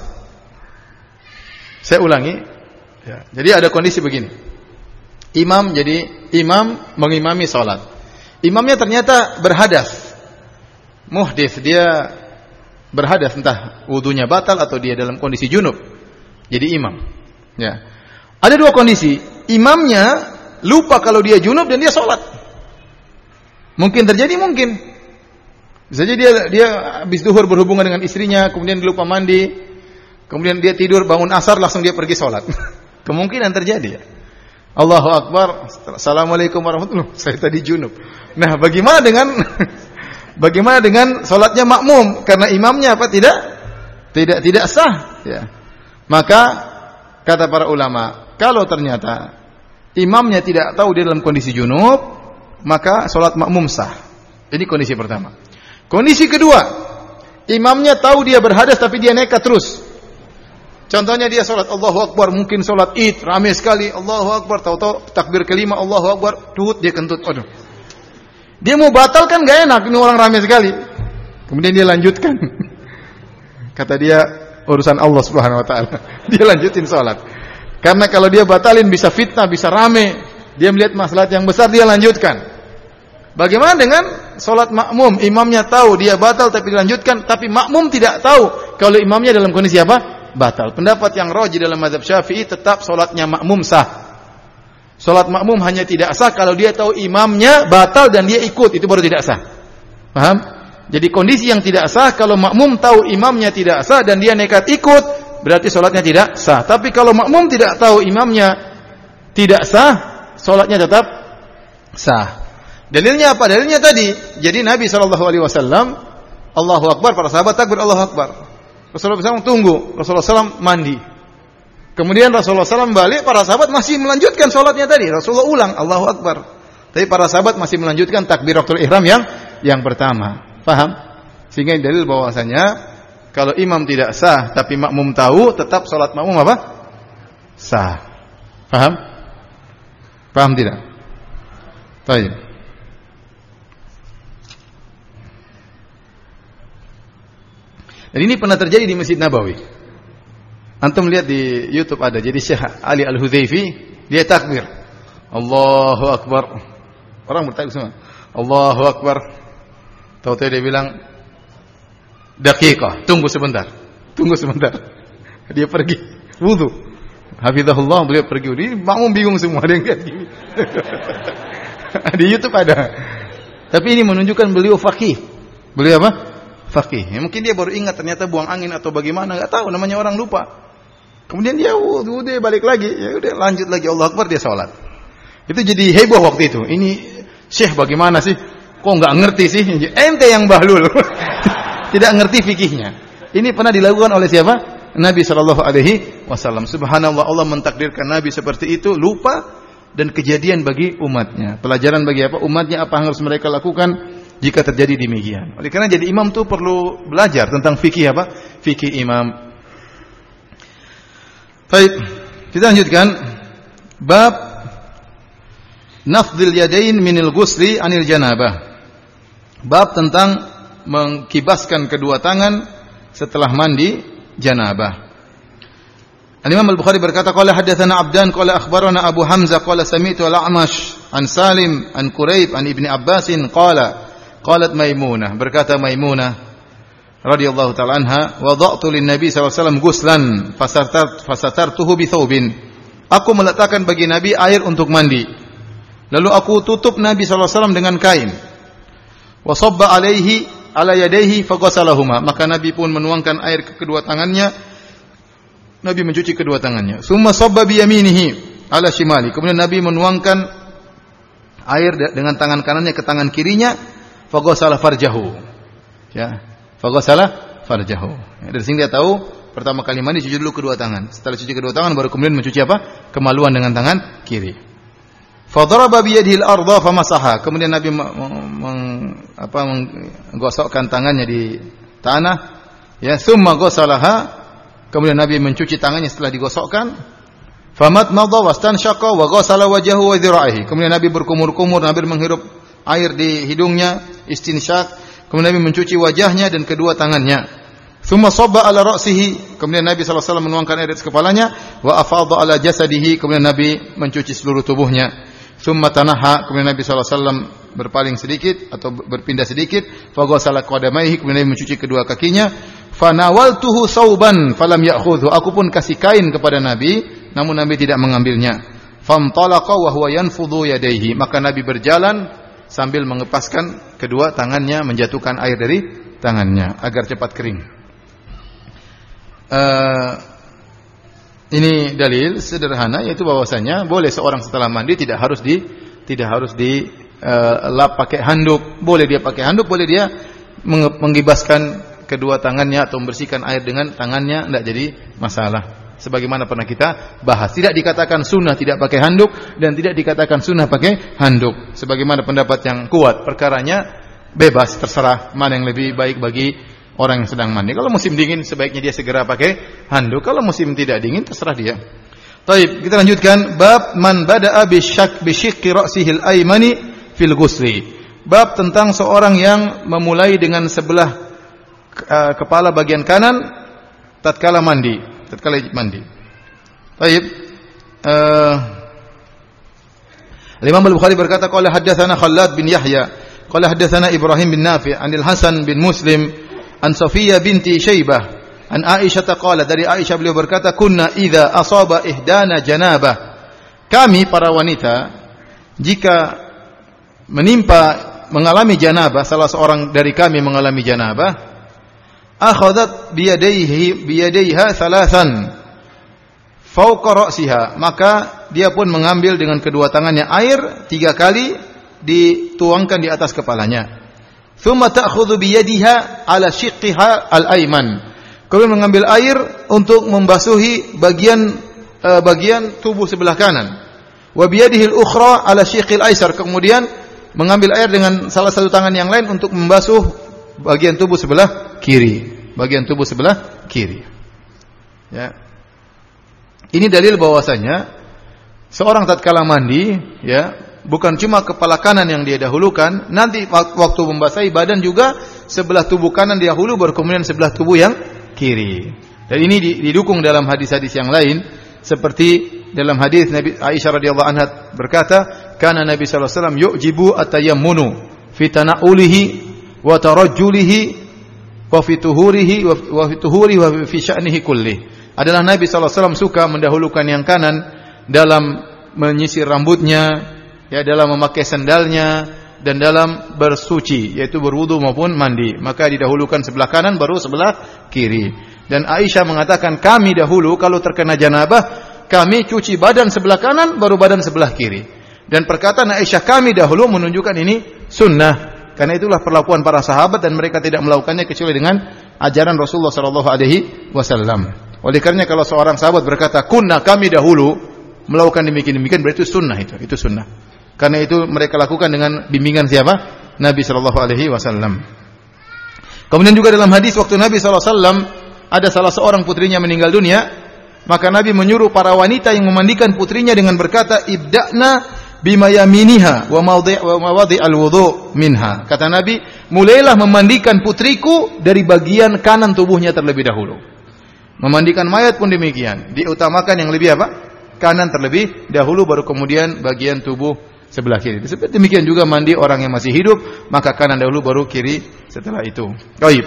Saya ulangi. Ya. Jadi ada kondisi begini. Imam jadi imam mengimami salat. Imamnya ternyata berhadas. Muhdits, dia berhadas, entah wudunya batal atau dia dalam kondisi junub. Jadi imam. Ya. Ada dua kondisi. Imamnya lupa kalau dia junub dan dia sholat. Mungkin terjadi, mungkin. Bisa jadi dia dia habis zuhur berhubungan dengan istrinya, kemudian lupa mandi, kemudian dia tidur, bangun asar langsung dia pergi sholat. Kemungkinan terjadi ya. Allahu Akbar. Assalamualaikum warahmatullahi wabarakatuh. Saya tadi junub. Nah, bagaimana dengan bagaimana dengan sholatnya makmum? Karena imamnya apa? Tidak tidak tidak sah. Ya. Maka kata para ulama, kalau ternyata imamnya tidak tahu dia dalam kondisi junub, maka sholat makmum sah. Ini kondisi pertama. Kondisi kedua, imamnya tahu dia berhadas tapi dia nekat terus. Contohnya dia sholat Allahu Akbar, mungkin sholat Id, ramai sekali Allahu Akbar, tahu-tahu takbir kelima Allahu Akbar, tut dia kentut. Aduh. Dia mau batalkan gak enak, ini orang ramai sekali. Kemudian dia lanjutkan. Kata dia, urusan Allah Subhanahu wa taala. Dia lanjutin salat. Karena kalau dia batalin bisa fitnah, bisa rame. Dia melihat maslahat yang besar, dia lanjutkan. Bagaimana dengan salat makmum? Imamnya tahu dia batal tapi dilanjutkan, tapi makmum tidak tahu kalau imamnya dalam kondisi apa? Batal. Pendapat yang rajih dalam mazhab Syafi'i, tetap salatnya makmum sah. Salat makmum hanya tidak sah kalau dia tahu imamnya batal dan dia ikut, itu baru tidak sah. Paham? Jadi kondisi yang tidak sah kalau makmum tahu imamnya tidak sah dan dia nekat ikut, berarti salatnya tidak sah. Tapi kalau makmum tidak tahu imamnya tidak sah, salatnya tetap sah. Dalilnya apa? Dalilnya tadi. Jadi Nabi shallallahu alaihi wasallam Allahu Akbar, para sahabat takbir Allahu Akbar. Rasulullah shallallahu alaihi wasallam tunggu. Rasulullah shallallahu alaihi wasallam mandi. Kemudian Rasulullah shallallahu alaihi wasallam balik, para sahabat masih melanjutkan sholatnya tadi. Rasulullah ulang Allahu Akbar. Tapi para sahabat masih melanjutkan takbiratul ihram yang yang pertama. Paham? Sehingga dalil bahwasanya kalau imam tidak sah tapi makmum tahu, tetap sholat makmum apa? Sah. Paham? Paham tidak? Baik. Dan ini pernah terjadi di Masjid Nabawi. Antum lihat di YouTube ada. Jadi Syekh Ali Al-Hudzaifi dia takbir. Allahu Akbar. Orang bertakbir semua. Allahu Akbar. Tahu-tahu dia bilang daqiqah, tunggu sebentar. Tunggu sebentar. Dia pergi wudu. Hafizahullah, beliau pergi wudu. Makmum bingung semua ada yang lihat gini. Di YouTube ada. Tapi ini menunjukkan beliau faqih. Beliau apa? Faqih. Ya, mungkin dia baru ingat ternyata buang angin atau bagaimana, enggak tahu, namanya orang lupa. Kemudian dia wudu, dia balik lagi. Ya udah lanjut lagi Allahu Akbar, dia salat. Itu jadi heboh waktu itu. Ini Syekh bagaimana sih? Kok enggak ngerti sih? Ente yang bahlul. Tidak ngerti fikihnya. Ini pernah dilakukan oleh siapa? Nabi sallallahu alaihi wasallam. Subhanallah, Allah mentakdirkan Nabi seperti itu, lupa dan kejadian bagi umatnya. Pelajaran bagi apa? Umatnya apa yang harus mereka lakukan jika terjadi demikian. Oleh karena jadi imam tuh perlu belajar tentang fikih apa? Fikih imam. Baik, kita lanjutkan bab nafdhil yadain minil ghusli anil janabah. Bab tentang mengkibaskan kedua tangan setelah mandi janabah. Al-Imam Al-Bukhari berkata, qala hadatsana Abdan qala akhbarana Abu Hamzah qala sami'tu Al-A'mash an Salim an Quraib an Ibni Abbas qala qalat Maimunah, berkata Maimunah radhiyallahu ta'ala anha, wada'tu lin-nabi sallallahu alaihi wasallam ghuslan fasatar fasatartuhu bi thawbin. Aku meletakkan bagi Nabi air untuk mandi. Lalu aku tutup Nabi sallallahu alaihi wasallam dengan kain. Wa sabba alaihi ala yadayhi faghasalahuma. Maka Nabi pun menuangkan air ke kedua tangannya. Nabi mencuci kedua tangannya. Summa sabba bi yaminihi ala shimali. Kemudian Nabi menuangkan air dengan tangan kanannya ke tangan kirinya. Faghasala farjahu. Ya, faghasala farjahu. Ya, dari sini dia tahu pertama kali mandi cuci dulu kedua tangan. Setelah cuci kedua tangan baru kemudian mencuci apa? Kemaluan dengan tangan kiri. Fadaraba bi yadihi al-ardha famasaha. Kemudian Nabi meng, meng, apa, menggosokkan tangannya di tanah. Ya, summa ghasalaha. Kemudian Nabi mencuci tangannya setelah digosokkan. Famat madha wastanshaqa wa ghasala wajhahu wa dhira'ihi. Kemudian Nabi berkumur-kumur, Nabi menghirup air di hidungnya, istinsyak. Kemudian Nabi mencuci wajahnya dan kedua tangannya. Summa sabba ala ra'sihi. Kemudian Nabi sallallahu alaihi wasallam menuangkan air di kepalanya, wa afadha ala jasadihi. Kemudian Nabi mencuci seluruh tubuhnya. Summa tanaha, kemudian Nabi sallallahu alaihi wasallam berpaling sedikit atau berpindah sedikit, fa ghasala qadamaihi, kemudian Nabi mencuci kedua kakinya. Fa nawaltuhu sauban falam ya'khudhu. Aku pun kasih kain kepada Nabi, namun Nabi tidak mengambilnya. Famtalaqa wa huwa yanfudhu yadayhi. Maka Nabi berjalan sambil mengepaskan kedua tangannya, menjatuhkan air dari tangannya agar cepat kering. Uh, Ini dalil sederhana, yaitu bahwasanya boleh seorang setelah mandi tidak harus di tidak harus di uh, lap pakai handuk. Boleh dia pakai handuk, boleh dia menggibaskan kedua tangannya atau membersihkan air dengan tangannya, tidak jadi masalah. Sebagaimana pernah kita bahas, tidak dikatakan sunnah tidak pakai handuk dan tidak dikatakan sunnah pakai handuk. Sebagaimana pendapat yang kuat, perkaranya bebas, terserah mana yang lebih baik bagi orang yang sedang mandi. Kalau musim dingin sebaiknya dia segera pakai handuk. Kalau musim tidak dingin terserah dia. Baik, kita lanjutkan bab man bada'a bisyak bisyikki ra'sihil aymani fil ghusli. Bab tentang seorang yang memulai dengan sebelah uh, kepala bagian kanan tatkala mandi, tatkala mandi. Baik. Uh, Imam Al-Bukhari berkata qala haddatsana Khallad bin Yahya qala haddatsana Ibrahim bin Nafi' anil Hasan bin Muslim an Safiyah binti Syaibah an Aisyah qala, dari Aisyah beliau berkata, kunna idza asaba ihdana janabah. Kami para wanita jika menimpa mengalami janabah, salah seorang dari kami mengalami janabah, akhadhat biyadaihi biyadaiha thalathan fawqa ra'siha, maka dia pun mengambil dengan kedua tangannya air tiga kali dituangkan di atas kepalanya. Thumma ta'khudhu bi yadiha 'ala shiqqiha al-ayman. Kemudian mengambil air untuk membasuhi bagian uh, bagian tubuh sebelah kanan. Wa bi yadihi al-ukhra 'ala shiqqil aysar. Kemudian mengambil air dengan salah satu tangan yang lain untuk membasuh bagian tubuh sebelah kiri. Bagian tubuh sebelah kiri. Ya. Ini dalil bahwasanya seorang tatkala mandi, ya, bukan cuma kepala kanan yang dia dahulukan, nanti waktu membasahi badan juga sebelah tubuh kanan dahulu baru kemudian sebelah tubuh yang kiri. Dan ini didukung dalam hadis-hadis yang lain seperti dalam hadis Nabi Aisyah radhiyallahu anha berkata, "Kana Nabi sallallahu alaihi wasallam yu'jibu at-tayammunu fi tana'ulihi wa tarajjulihi wa fi tuhurihi wa fi tuhuri wa fi sya'nihi kulli." Adalah Nabi sallallahu alaihi wasallam suka mendahulukan yang kanan dalam menyisir rambutnya, ya, dalam memakai sandalnya dan dalam bersuci, yaitu berwudu maupun mandi. Maka didahulukan sebelah kanan baru sebelah kiri. Dan Aisyah mengatakan kami dahulu kalau terkena janabah, kami cuci badan sebelah kanan baru badan sebelah kiri. Dan perkataan Aisyah kami dahulu menunjukkan ini sunnah. Karena itulah perlakuan para sahabat dan mereka tidak melakukannya kecuali dengan ajaran Rasulullah sallallahu alaihi wasallam. Oleh karenanya kalau seorang sahabat berkata kunna kami dahulu melakukan demikian-demikian berarti itu sunnah itu, itu sunnah. Karena itu mereka lakukan dengan bimbingan siapa? Nabi sallallahu alaihi wasallam. Kemudian juga dalam hadis waktu Nabi sallallahu alaihi wasallam ada salah seorang putrinya meninggal dunia, maka Nabi menyuruh para wanita yang memandikan putrinya dengan berkata, "Ibda'na bima yaminiha wa mawdi' wa mawadi' al-wudu' minha." Kata Nabi, mulailah memandikan putriku dari bagian kanan tubuhnya terlebih dahulu. Memandikan mayat pun demikian, diutamakan yang lebih apa? Kanan terlebih dahulu baru kemudian bagian tubuh sebelah kiri. Seperti demikian juga mandi orang yang masih hidup, maka kanan dahulu baru kiri setelah itu. Baik.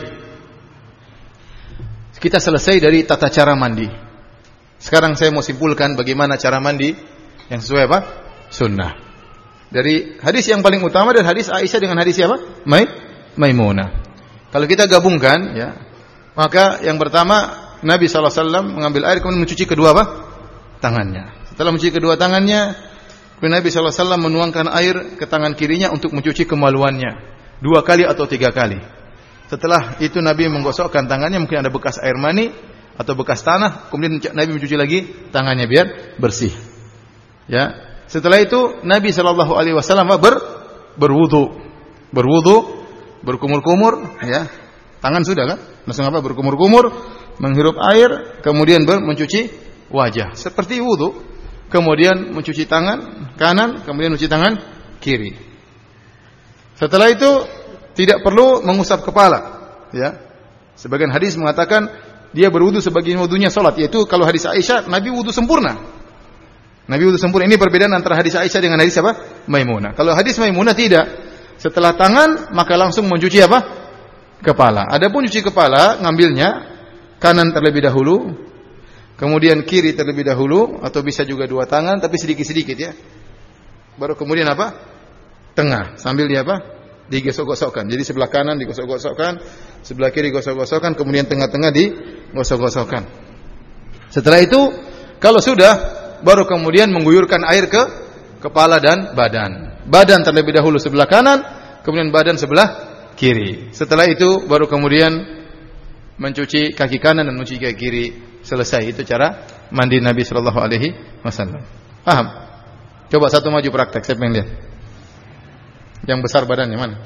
Kita selesai dari tata cara mandi. Sekarang saya mau simpulkan bagaimana cara mandi yang sesuai apa? Sunnah. Dari hadis yang paling utama dan hadis Aisyah dengan hadis siapa? Mai Maimunah. Kalau kita gabungkan, ya, maka yang pertama Nabi sallallahu alaihi wasallam mengambil air kemudian mencuci kedua apa? Tangannya. Setelah mencuci kedua tangannya, Nabi sallallahu alaihi wasallam menuangkan air ke tangan kirinya untuk mencuci kemaluannya dua kali atau tiga kali. Setelah itu Nabi menggosokkan tangannya, mungkin ada bekas air mani atau bekas tanah, kemudian Nabi mencuci lagi tangannya biar bersih. Ya. Setelah itu Nabi sallallahu alaihi wasallam ber berwudu. Berwudu, berkumur-kumur, ya. Tangan sudah kan? Langsung apa? Berkumur-kumur, menghirup air, kemudian ber mencuci wajah seperti wudu. Kemudian mencuci tangan kanan, kemudian mencuci tangan kiri. Setelah itu tidak perlu mengusap kepala, ya. Sebagian hadis mengatakan dia berwudu sebagian wudunya salat, yaitu kalau hadis Aisyah Nabi wudu sempurna. Nabi wudu sempurna. Ini perbedaan antara hadis Aisyah dengan hadis apa? Maimunah. Kalau hadis Maimunah tidak. Setelah tangan maka langsung mencuci apa? Kepala. Adapun cuci kepala ngambilnya kanan terlebih dahulu, kemudian kiri terlebih dahulu, atau bisa juga dua tangan tapi sedikit-sedikit, ya. Baru kemudian apa? Tengah, sambil dia apa? Digosok-gosokkan. Jadi sebelah kanan digosok-gosokkan, sebelah kiri gosok-gosokkan, kemudian tengah-tengah digosok-gosokkan. Setelah itu kalau sudah baru kemudian mengguyurkan air ke kepala dan badan. Badan terlebih dahulu sebelah kanan, kemudian badan sebelah kiri. Setelah itu baru kemudian mencuci kaki kanan dan mencuci kaki kiri. Selesai. Itu cara mandi Nabi sallallahu alaihi wasallam. Paham? Coba satu maju praktek, saya pengen lihat. Yang besar badannya mana?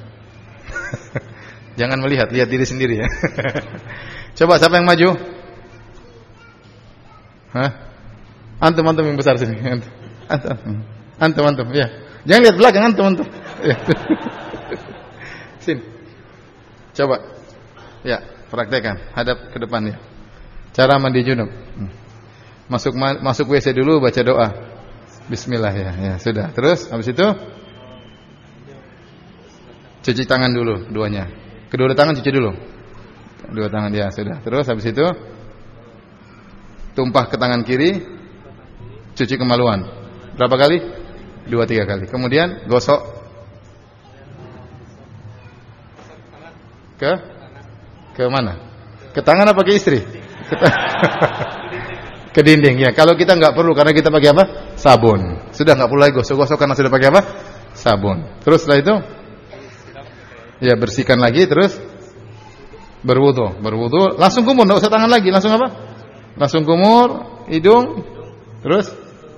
Jangan melihat, lihat diri sendiri, ya. Coba siapa yang maju? Hah? Antum antum yang besar sini. Antum antum. Antum antum, ya. Jangan lihat belakang, antum antum. Ya. Sini. Coba. Ya, praktekkan. Hadap ke depan, ya. Cara mandi junub. Masuk masuk W C dulu, baca doa. Bismillah, ya. Ya, sudah. Terus habis itu cuci tangan dulu duanya. Kedua tangan cuci dulu. Dua tangan, ya, sudah. Terus habis itu tumpah ke tangan kiri, cuci kemaluan. Berapa kali? Dua tiga kali. Kemudian gosok ke ke mana? Ke tangan apa ke istri? Ke, ke dinding, ya. Kalau kita nggak perlu karena kita pakai apa? Sabun. Sudah nggak perlu lagi gosok-gosok karena sudah pakai apa? sabun. Terus setelah itu ya bersihkan lagi, terus berwudu. Berwudu langsung kumur, enggak usah tangan lagi, langsung apa? Langsung kumur, hidung, terus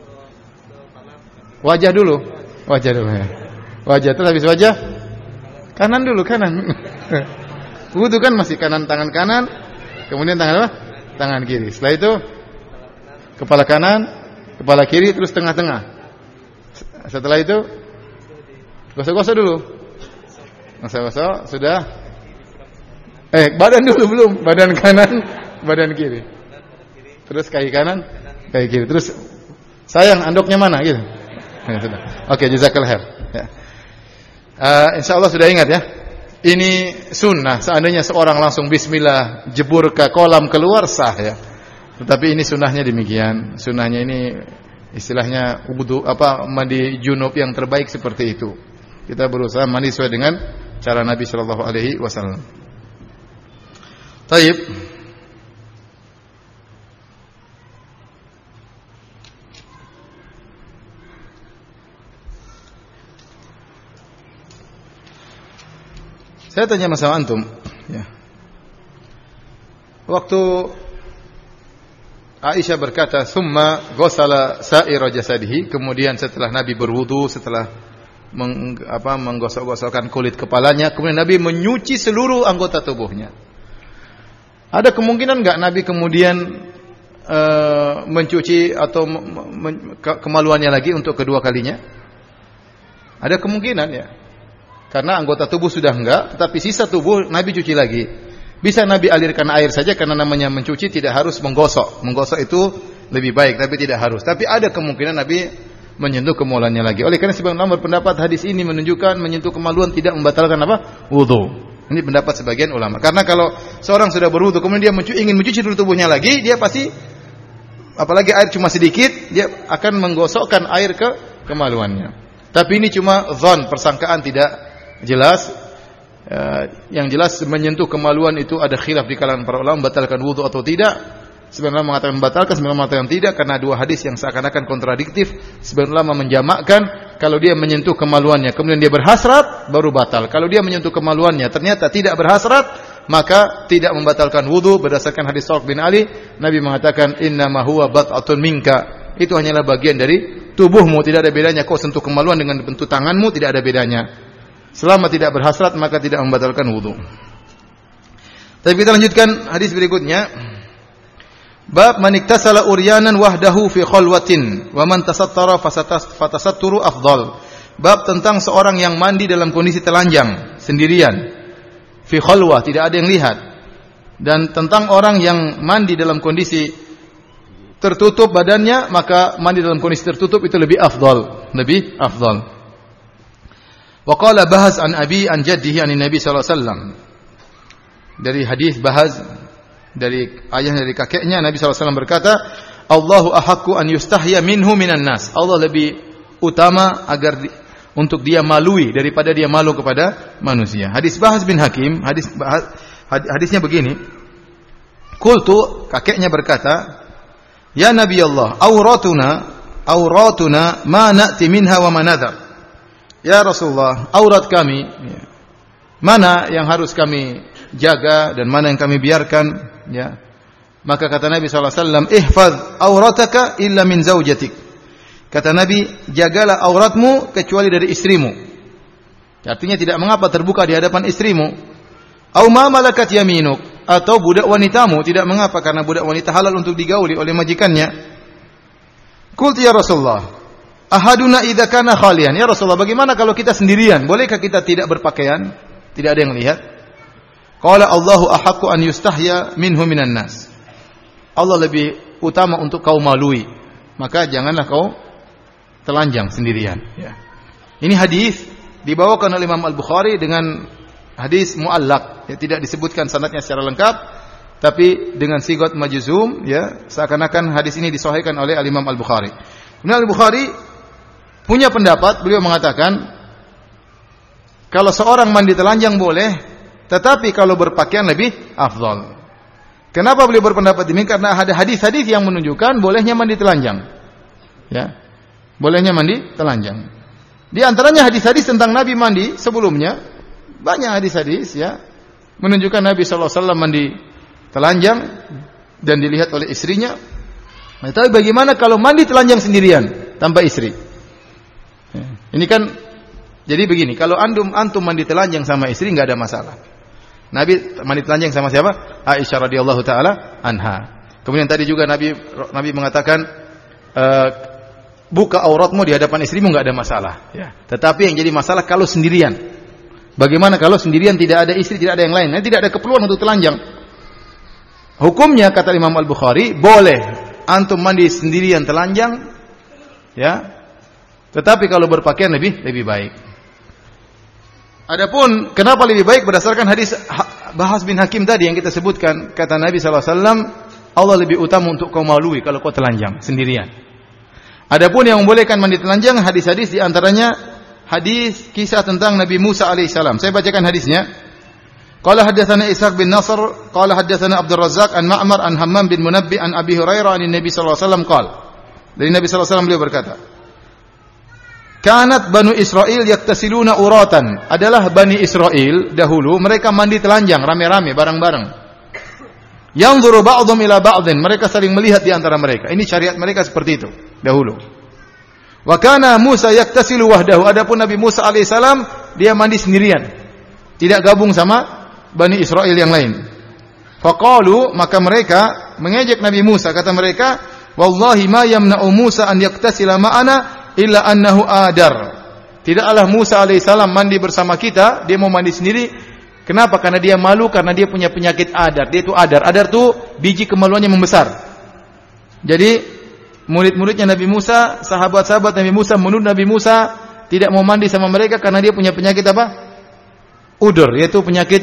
wajah dulu. Wajah dulu ya. Wajah, terus habis wajah kanan dulu, kanan. Wudu kan masih kanan, tangan kanan, kemudian tangan apa? Tangan kiri. Setelah itu kepala kanan, kepala kiri, terus tengah-tengah. Setelah itu gosok-gosok dulu. Gosok-gosok, sudah. Eh, badan dulu belum, badan kanan, badan kiri. Terus kaki kanan, kaki kiri. Terus sayang andoknya mana gitu. Ya, sudah. Oke, jazakallahu khair. Ya. Uh, insyaallah sudah ingat ya. Ini sunnah. Seandainya seorang langsung bismillah jebur ke kolam keluar sah ya. Tetapi ini sunnahnya demikian. Sunnahnya ini istilahnya wudu apa mandi junub yang terbaik seperti itu. Kita berusaha mandi sesuai dengan cara Nabi sallallahu alaihi wasallam. Baik. Saya tanya masalah antum, ya. Waktu Aisyah berkata, "Tsumma ghassala sa'ira jasadihi," kemudian setelah Nabi berwudu, setelah meng, apa, menggosok-gosokkan kulit kepalanya, kemudian Nabi menyuci seluruh anggota tubuhnya. Ada kemungkinan enggak Nabi kemudian uh, mencuci atau men, ke, kemaluannya lagi untuk kedua kalinya? Ada kemungkinan ya. Karena anggota tubuh sudah enggak, tetapi sisa tubuh Nabi cuci lagi. Bisa Nabi alirkan air saja karena namanya mencuci tidak harus menggosok. Menggosok itu lebih baik tapi tidak harus. Tapi ada kemungkinan Nabi menyentuh kemaluannya lagi. Oleh karena sebagian ulama berpendapat hadis ini menunjukkan menyentuh kemaluan tidak membatalkan apa? Wudu. Ini pendapat sebagian ulama. Karena kalau seorang sudah berwudu kemudian dia mencu- ingin mencuci dulu tubuhnya lagi, dia pasti apalagi air cuma sedikit, dia akan menggosokkan air ke kemaluannya. Tapi ini cuma dzan, persangkaan tidak jelas. Uh, yang jelas menyentuh kemaluan itu ada khilaf di kalangan para ulama membatalkan wudu atau tidak. Sebagian ulama mengatakan membatalkan, sebagian ulama mengatakan tidak karena dua hadis yang seakan-akan kontradiktif. Sebagian ulama menjamakkan kalau dia menyentuh kemaluannya kemudian dia berhasrat baru batal. Kalau dia menyentuh kemaluannya ternyata tidak berhasrat maka tidak membatalkan wudu. Berdasarkan hadis Sa'd bin Ali, Nabi mengatakan innama huwa bat'atun minka. Itu hanyalah bagian dari tubuhmu, tidak ada bedanya kau sentuh kemaluan dengan bentuk tanganmu, tidak ada bedanya. Selama tidak berhasrat maka tidak membatalkan wudu. Tapi kita lanjutkan hadis berikutnya. Bab man iktasala uryanan wahdahu fi khalwatin wa man tasattara fatasatturu afdal. Bab tentang seorang yang mandi dalam kondisi telanjang sendirian fi khalwah, tidak ada yang lihat. Dan tentang orang yang mandi dalam kondisi tertutup badannya, maka mandi dalam kondisi tertutup itu lebih afdal, lebih afdal. Wa qala Bahaz an abi an jaddihi an Nabi sallallahu alaihi wasallam. Dari hadis Bahaz dari ayah dari kakeknya, Nabi sallallahu alaihi wasallam berkata, Allahu ahaqqu an yustahya minhu minan nas. Allah lebih utama agar di, untuk dia malui daripada dia malu kepada manusia. Hadis Bahaz bin Hakim, hadis hadisnya begini. Qultu, kakeknya berkata, ya Nabi Allah, auratuna auratuna ma na'ti minha wa ma nadhar. Ya Rasulullah, aurat kami mana yang harus kami jaga dan mana yang kami biarkan, ya. Maka kata Nabi sallallahu alaihi wasallam, ihfaz aurataka illa min zaujatik. Kata Nabi, jagalah auratmu kecuali dari istrimu. Artinya tidak mengapa terbuka di hadapan istrimu. Au ma malakat yaminuk, atau budak wanitamu, tidak mengapa karena budak wanita halal untuk digauli oleh majikannya. Qultu ya Rasulullah, ahaduna idza kana khalian. Ya Rasulullah, bagaimana kalau kita sendirian? Bolehkah kita tidak berpakaian? Tidak ada yang lihat. Qala Allahu ahaqqu an yustahya minhu minan nas. Allah lebih utama untuk kau malui. Maka janganlah kau telanjang sendirian, ya. Ini hadis dibawakan oleh Imam Al-Bukhari dengan hadis muallaq, ya, tidak disebutkan sanadnya secara lengkap, tapi dengan sigat majzum, ya, seakan-akan hadis ini disahihkan oleh Al-Imam Al-Bukhari. Kemudian Al-Bukhari punya pendapat, beliau mengatakan kalau seorang mandi telanjang boleh, tetapi kalau berpakaian lebih afdal. Kenapa beliau berpendapat ini? Karena ada hadis-hadis yang menunjukkan bolehnya mandi telanjang. Ya. Bolehnya mandi telanjang. Di antaranya hadis-hadis tentang Nabi mandi sebelumnya, banyak hadis-hadis ya menunjukkan Nabi sallallahu alaihi wasallam mandi telanjang dan dilihat oleh istrinya. Nah, tapi bagaimana kalau mandi telanjang sendirian tanpa istri? Ya. Ini kan jadi begini, kalau antum antum mandi telanjang sama istri enggak ada masalah. Nabi mandi telanjang sama siapa? Aisyah radhiyallahu taala anha. Kemudian tadi juga Nabi Nabi mengatakan uh, buka auratmu di hadapan istrimu enggak ada masalah, ya. Tetapi yang jadi masalah kalau sendirian. Bagaimana kalau sendirian tidak ada istri, tidak ada yang lain? Nah, tidak ada keperluan untuk telanjang. Hukumnya kata Imam Al-Bukhari, boleh antum mandi sendirian telanjang, ya. Tetapi kalau berpakaian lebih lebih baik. Adapun kenapa lebih baik berdasarkan hadis Bahas bin Hakim tadi yang kita sebutkan, kata Nabi sallallahu alaihi wasallam, Allah lebih utama untuk kau maului kalau kau telanjang sendirian. Adapun yang membolehkan mandi telanjang, hadis-hadis di antaranya hadis kisah tentang Nabi Musa alaihissalam. Saya bacakan hadisnya. Qala haddatsana Ishaq bin Nasr, qala haddatsana Abdul Razzaq an Ma'mar an Hammam bin Munabbi an Abi Hurairah an Nabi sallallahu alaihi wasallam qala. Dari Nabi sallallahu alaihi wasallam beliau berkata, Kanat Banu Israel yaktasiluna uratan. Adalah Bani Israel dahulu mereka mandi telanjang rame-rame bareng-bareng. Yanzuru ba'dhum ila ba'dhin, mereka saling melihat di antara mereka. Ini syariat mereka seperti itu dahulu. Wa kana Musa yaktasilu wahdahu. Adapun Nabi Musa alaihissalam dia mandi sendirian. Tidak gabung sama Bani Israel yang lain. Faqalu, maka mereka mengejek Nabi Musa, kata mereka, wallahi ma yamna'u Musa an yaktasila ma'ana illa annahu adar. Tidaklah Musa alaihissalam mandi bersama kita, dia mau mandi sendiri. Kenapa? Karena dia malu, karena dia punya penyakit adar. Dia itu adar. Adar itu biji kemaluannya membesar. Jadi murid-muridnya Nabi Musa, sahabat-sahabat Nabi Musa menurut Nabi Musa tidak mau mandi sama mereka karena dia punya penyakit apa? Udur, yaitu penyakit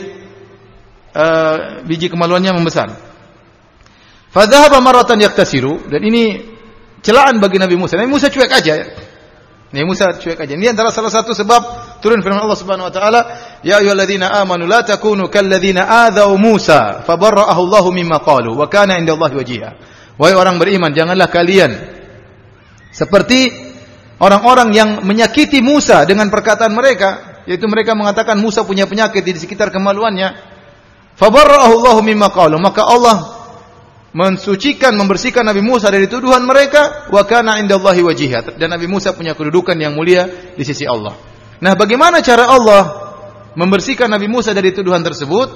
uh, biji kemaluannya membesar. Fadhahaba maratan yaktasiru, dan ini celaan bagi Nabi Musa. Nabi Musa cuek aja. Nabi Musa cuek aja. Ini antara salah satu sebab turun firman Allah Subhanahu wa taala, ya ayyuhalladzina amanu la takunu kalladzina adzau Musa fabarra'ahu Allahu mimma qalu wa kana indallahi wajiha. Wahai orang beriman, janganlah kalian seperti orang-orang yang menyakiti Musa dengan perkataan mereka, yaitu mereka mengatakan Musa punya penyakit di sekitar kemaluannya. Fabarra'ahu Allahu mimma qalu, maka Allah mensucikan, membersihkan Nabi Musa dari tuduhan mereka. Wa kana indallahi wajiha, dan Nabi Musa punya kedudukan yang mulia di sisi Allah. Nah, bagaimana cara Allah membersihkan Nabi Musa dari tuduhan tersebut?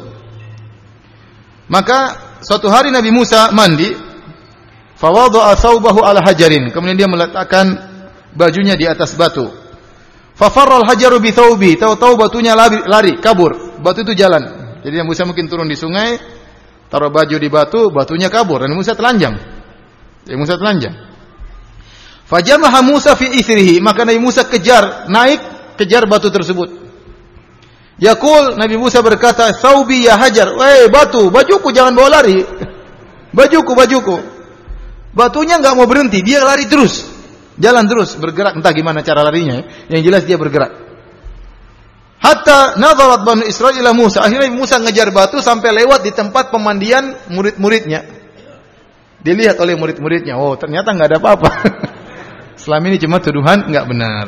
Maka suatu hari Nabi Musa mandi, fawadha'a thawbahu ala hajarin, kemudian dia meletakkan bajunya di atas batu. Fafarra al-hajaru bi thawbi, tahu-tahu batunya lari, lari, kabur. Batu itu jalan. Jadi Nabi Musa mungkin turun di sungai, taruh baju di batu, batunya kabur, dan Musa telanjang. Jadi Musa telanjang. Fajamaha Musa fi ithrihi, maka Nabi Musa kejar, naik, kejar batu tersebut. Yaqul, Nabi Musa berkata, "Thawbi ya hajar." "Weh, batu, bajuku jangan bawa lari." Bajuku, bajuku. Batunya enggak mau berhenti, dia lari terus. Jalan terus, bergerak, entah gimana cara larinya, yang jelas dia bergerak. Hatta nadharat Banu Israil ila Musa. Akhirnya Musa ngejar batu sampai lewat di tempat pemandian murid-muridnya. Dilihat oleh murid-muridnya, oh ternyata enggak ada apa-apa. Selama ini cuma tuduhan enggak benar.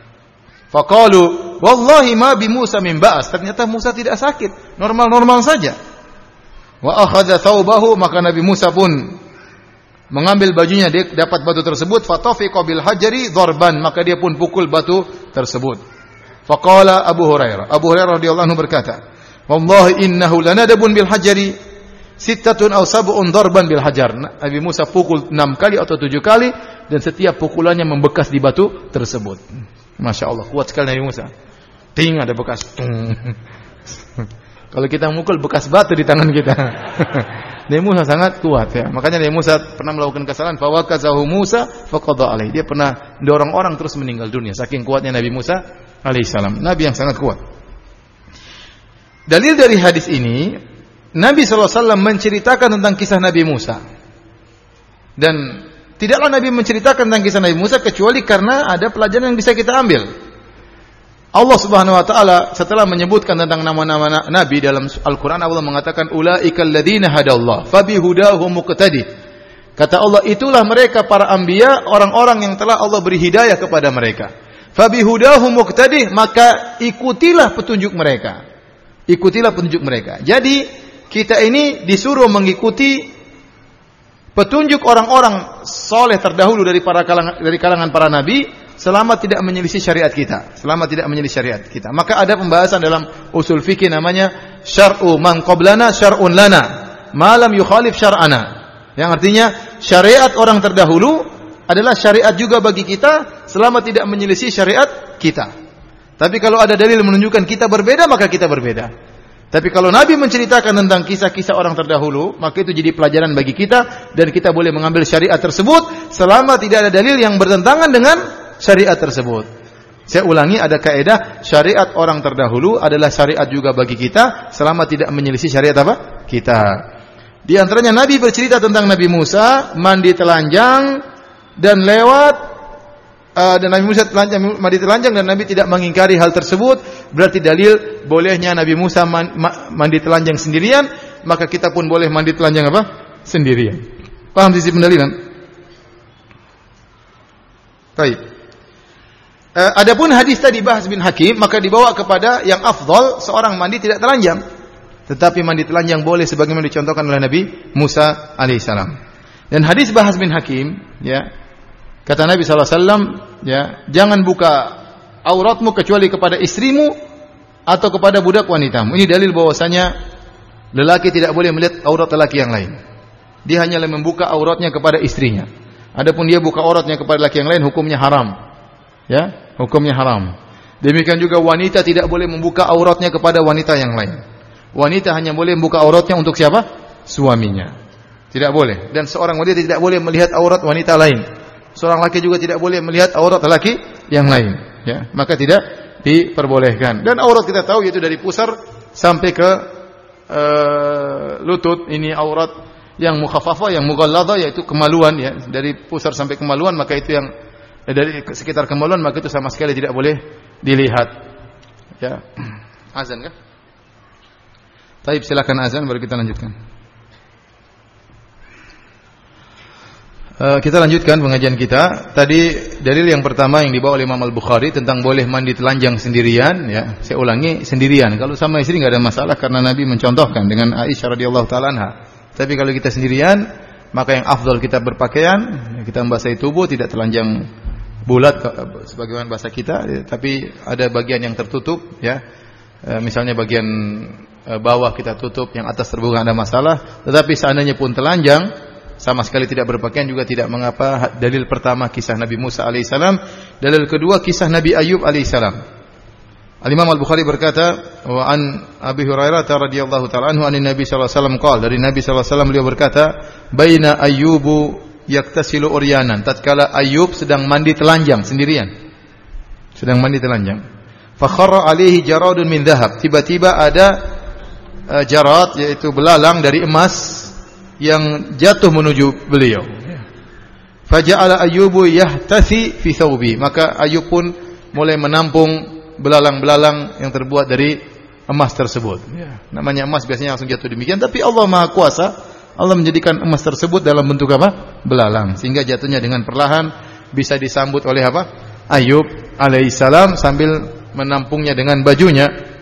Faqalu, wallahi ma bi Musa min ba'as. Ternyata Musa tidak sakit, normal-normal saja. Wa akhadha thawbahu, maka Nabi Musa pun mengambil bajunya, dia dapat batu tersebut. Fatafiqa bil hajari darban, maka dia pun pukul batu tersebut. Faqala Abu Hurairah, Abu Hurairah radhiyallahu anhu berkata, wallahi innahu lanadabun bil hajari sittatun aw sab'un darban bil hajar. Nabi Musa pukul enam kali atau tujuh kali, dan setiap pukulannya membekas di batu tersebut. Masya Allah, kuat sekali Nabi Musa. Ting, ada bekas. Kalau kita mukul, bekas batu di tangan kita. Nabi Musa sangat kuat ya. Makanya Nabi Musa pernah melakukan kesalahan, fa wakazahu Musa faqada alaihi. Dia pernah dorong orang terus meninggal dunia saking kuatnya Nabi Musa alaihissalam. Nabi yang sangat kuat. Dalil dari hadis ini, Nabi sallallahu alaihi wasallam menceritakan tentang kisah Nabi Musa. Dan tidaklah Nabi menceritakan tentang kisah Nabi Musa kecuali karena ada pelajaran yang bisa kita ambil. Allah Subhanahu wa taala setelah menyebutkan tentang nama-nama nabi dalam Al-Qur'an, Allah mengatakan ulaikal ladzina hadallah fabihudahum muqtadi. Kata Allah, itulah mereka para anbiya, orang-orang yang telah Allah beri hidayah kepada mereka. Fabihudahu muqtadih, maka ikutilah petunjuk mereka. Ikutilah petunjuk mereka. Jadi kita ini disuruh mengikuti petunjuk orang-orang soleh terdahulu dari para kalangan, dari kalangan para nabi, selama tidak menyelisih syariat kita, selama tidak menyelisih syariat kita. Maka ada pembahasan dalam usul fikih namanya syar'u man qablana syar'un lana, ma lam yukhalif syar'ana. Yang artinya syariat orang terdahulu adalah syariat juga bagi kita selama tidak menyelisih syariat kita. Tapi kalau ada dalil menunjukkan kita berbeda, maka kita berbeda. Tapi kalau Nabi menceritakan tentang kisah-kisah orang terdahulu, maka itu jadi pelajaran bagi kita dan kita boleh mengambil syariat tersebut selama tidak ada dalil yang bertentangan dengan syariat tersebut. Saya ulangi, ada kaidah syariat orang terdahulu adalah syariat juga bagi kita selama tidak menyelisih syariat apa? Kita. Di antaranya Nabi bercerita tentang Nabi Musa mandi telanjang dan lewat Uh, dan Nabi Musa telanjang, mandi telanjang dan Nabi tidak mengingkari hal tersebut, berarti dalil bolehnya Nabi Musa man, ma, mandi telanjang sendirian, maka kita pun boleh mandi telanjang apa? Sendirian. Paham sisi pendalilan? Baik. Uh, adapun hadis tadi Bahz bin Hakim, maka dibawa kepada yang afdal seorang mandi tidak telanjang, tetapi mandi telanjang boleh sebagaimana dicontohkan oleh Nabi Musa alaihissalam. Dan hadis Bahz bin Hakim, ya, kata Nabi sallallahu alaihi wasallam, ya, jangan buka auratmu kecuali kepada istrimu atau kepada budak wanitamu. Ini dalil bahwasanya lelaki tidak boleh melihat aurat lelaki yang lain. Dia hanya membuka auratnya kepada istrinya. Adapun dia buka auratnya kepada lelaki yang lain, hukumnya haram. Ya, hukumnya haram. Demikian juga wanita tidak boleh membuka auratnya kepada wanita yang lain. Wanita hanya boleh membuka auratnya untuk siapa? Suaminya. Tidak boleh. Dan seorang wanita tidak boleh melihat aurat wanita lain. Seorang laki juga tidak boleh melihat aurat laki yang lain, ya, maka tidak diperbolehkan. Dan aurat kita tahu yaitu dari pusar sampai ke uh, lutut, ini aurat yang mukhaffafah, yang mughalladhah, yaitu kemaluan, ya, dari pusar sampai kemaluan, maka itu yang eh, dari sekitar kemaluan, maka itu sama sekali tidak boleh dilihat. Ya, azan kan? Baik, silakan azan baru kita lanjutkan. Uh, kita lanjutkan pengajian kita. Tadi dalil yang pertama yang dibawa oleh Imam Al-Bukhari tentang boleh mandi telanjang sendirian, ya. Saya ulangi, sendirian. Kalau sama istri enggak ada masalah karena Nabi mencontohkan dengan Aisyah radhiyallahu taala anha. Tapi kalau kita sendirian, maka yang afdal kita berpakaian, kita membasahi tubuh, tidak telanjang bulat sebagaimana bahasa kita, ya, tapi ada bagian yang tertutup, ya. Uh, misalnya bagian uh, bawah kita tutup, yang atas terbuka ada masalah. Tetapi seandainya pun telanjang sama sekali tidak berpakaian juga tidak mengapa. Dalil pertama kisah Nabi Musa alaihissalam. Dalil kedua kisah Nabi Ayub alaihissalam. Al-Imam Al-Bukhari berkata, wa an Abi Hurairah radhiyallahu ta'ala anhu an Nabi sallallahu alaihi wasallam qala, dari Nabi sallallahu alaihi wasallam beliau berkata, baina Ayyubu yaktasilu uryanan, tatkala Ayub sedang mandi telanjang sendirian. Sedang mandi telanjang. Fa kharra alaihi jaradun min dhahab, tiba-tiba ada uh, jarad, yaitu belalang dari emas yang jatuh menuju beliau. Faja'ala Ayyubu yahtasi fi thawbi, maka Ayub pun mulai menampung belalang-belalang yang terbuat dari emas tersebut. Ya. Namanya emas biasanya langsung jatuh demikian, tapi Allah Maha Kuasa, Allah menjadikan emas tersebut dalam bentuk apa? Belalang, sehingga jatuhnya dengan perlahan bisa disambut oleh apa? Ayub alaihissalam sambil menampungnya dengan bajunya.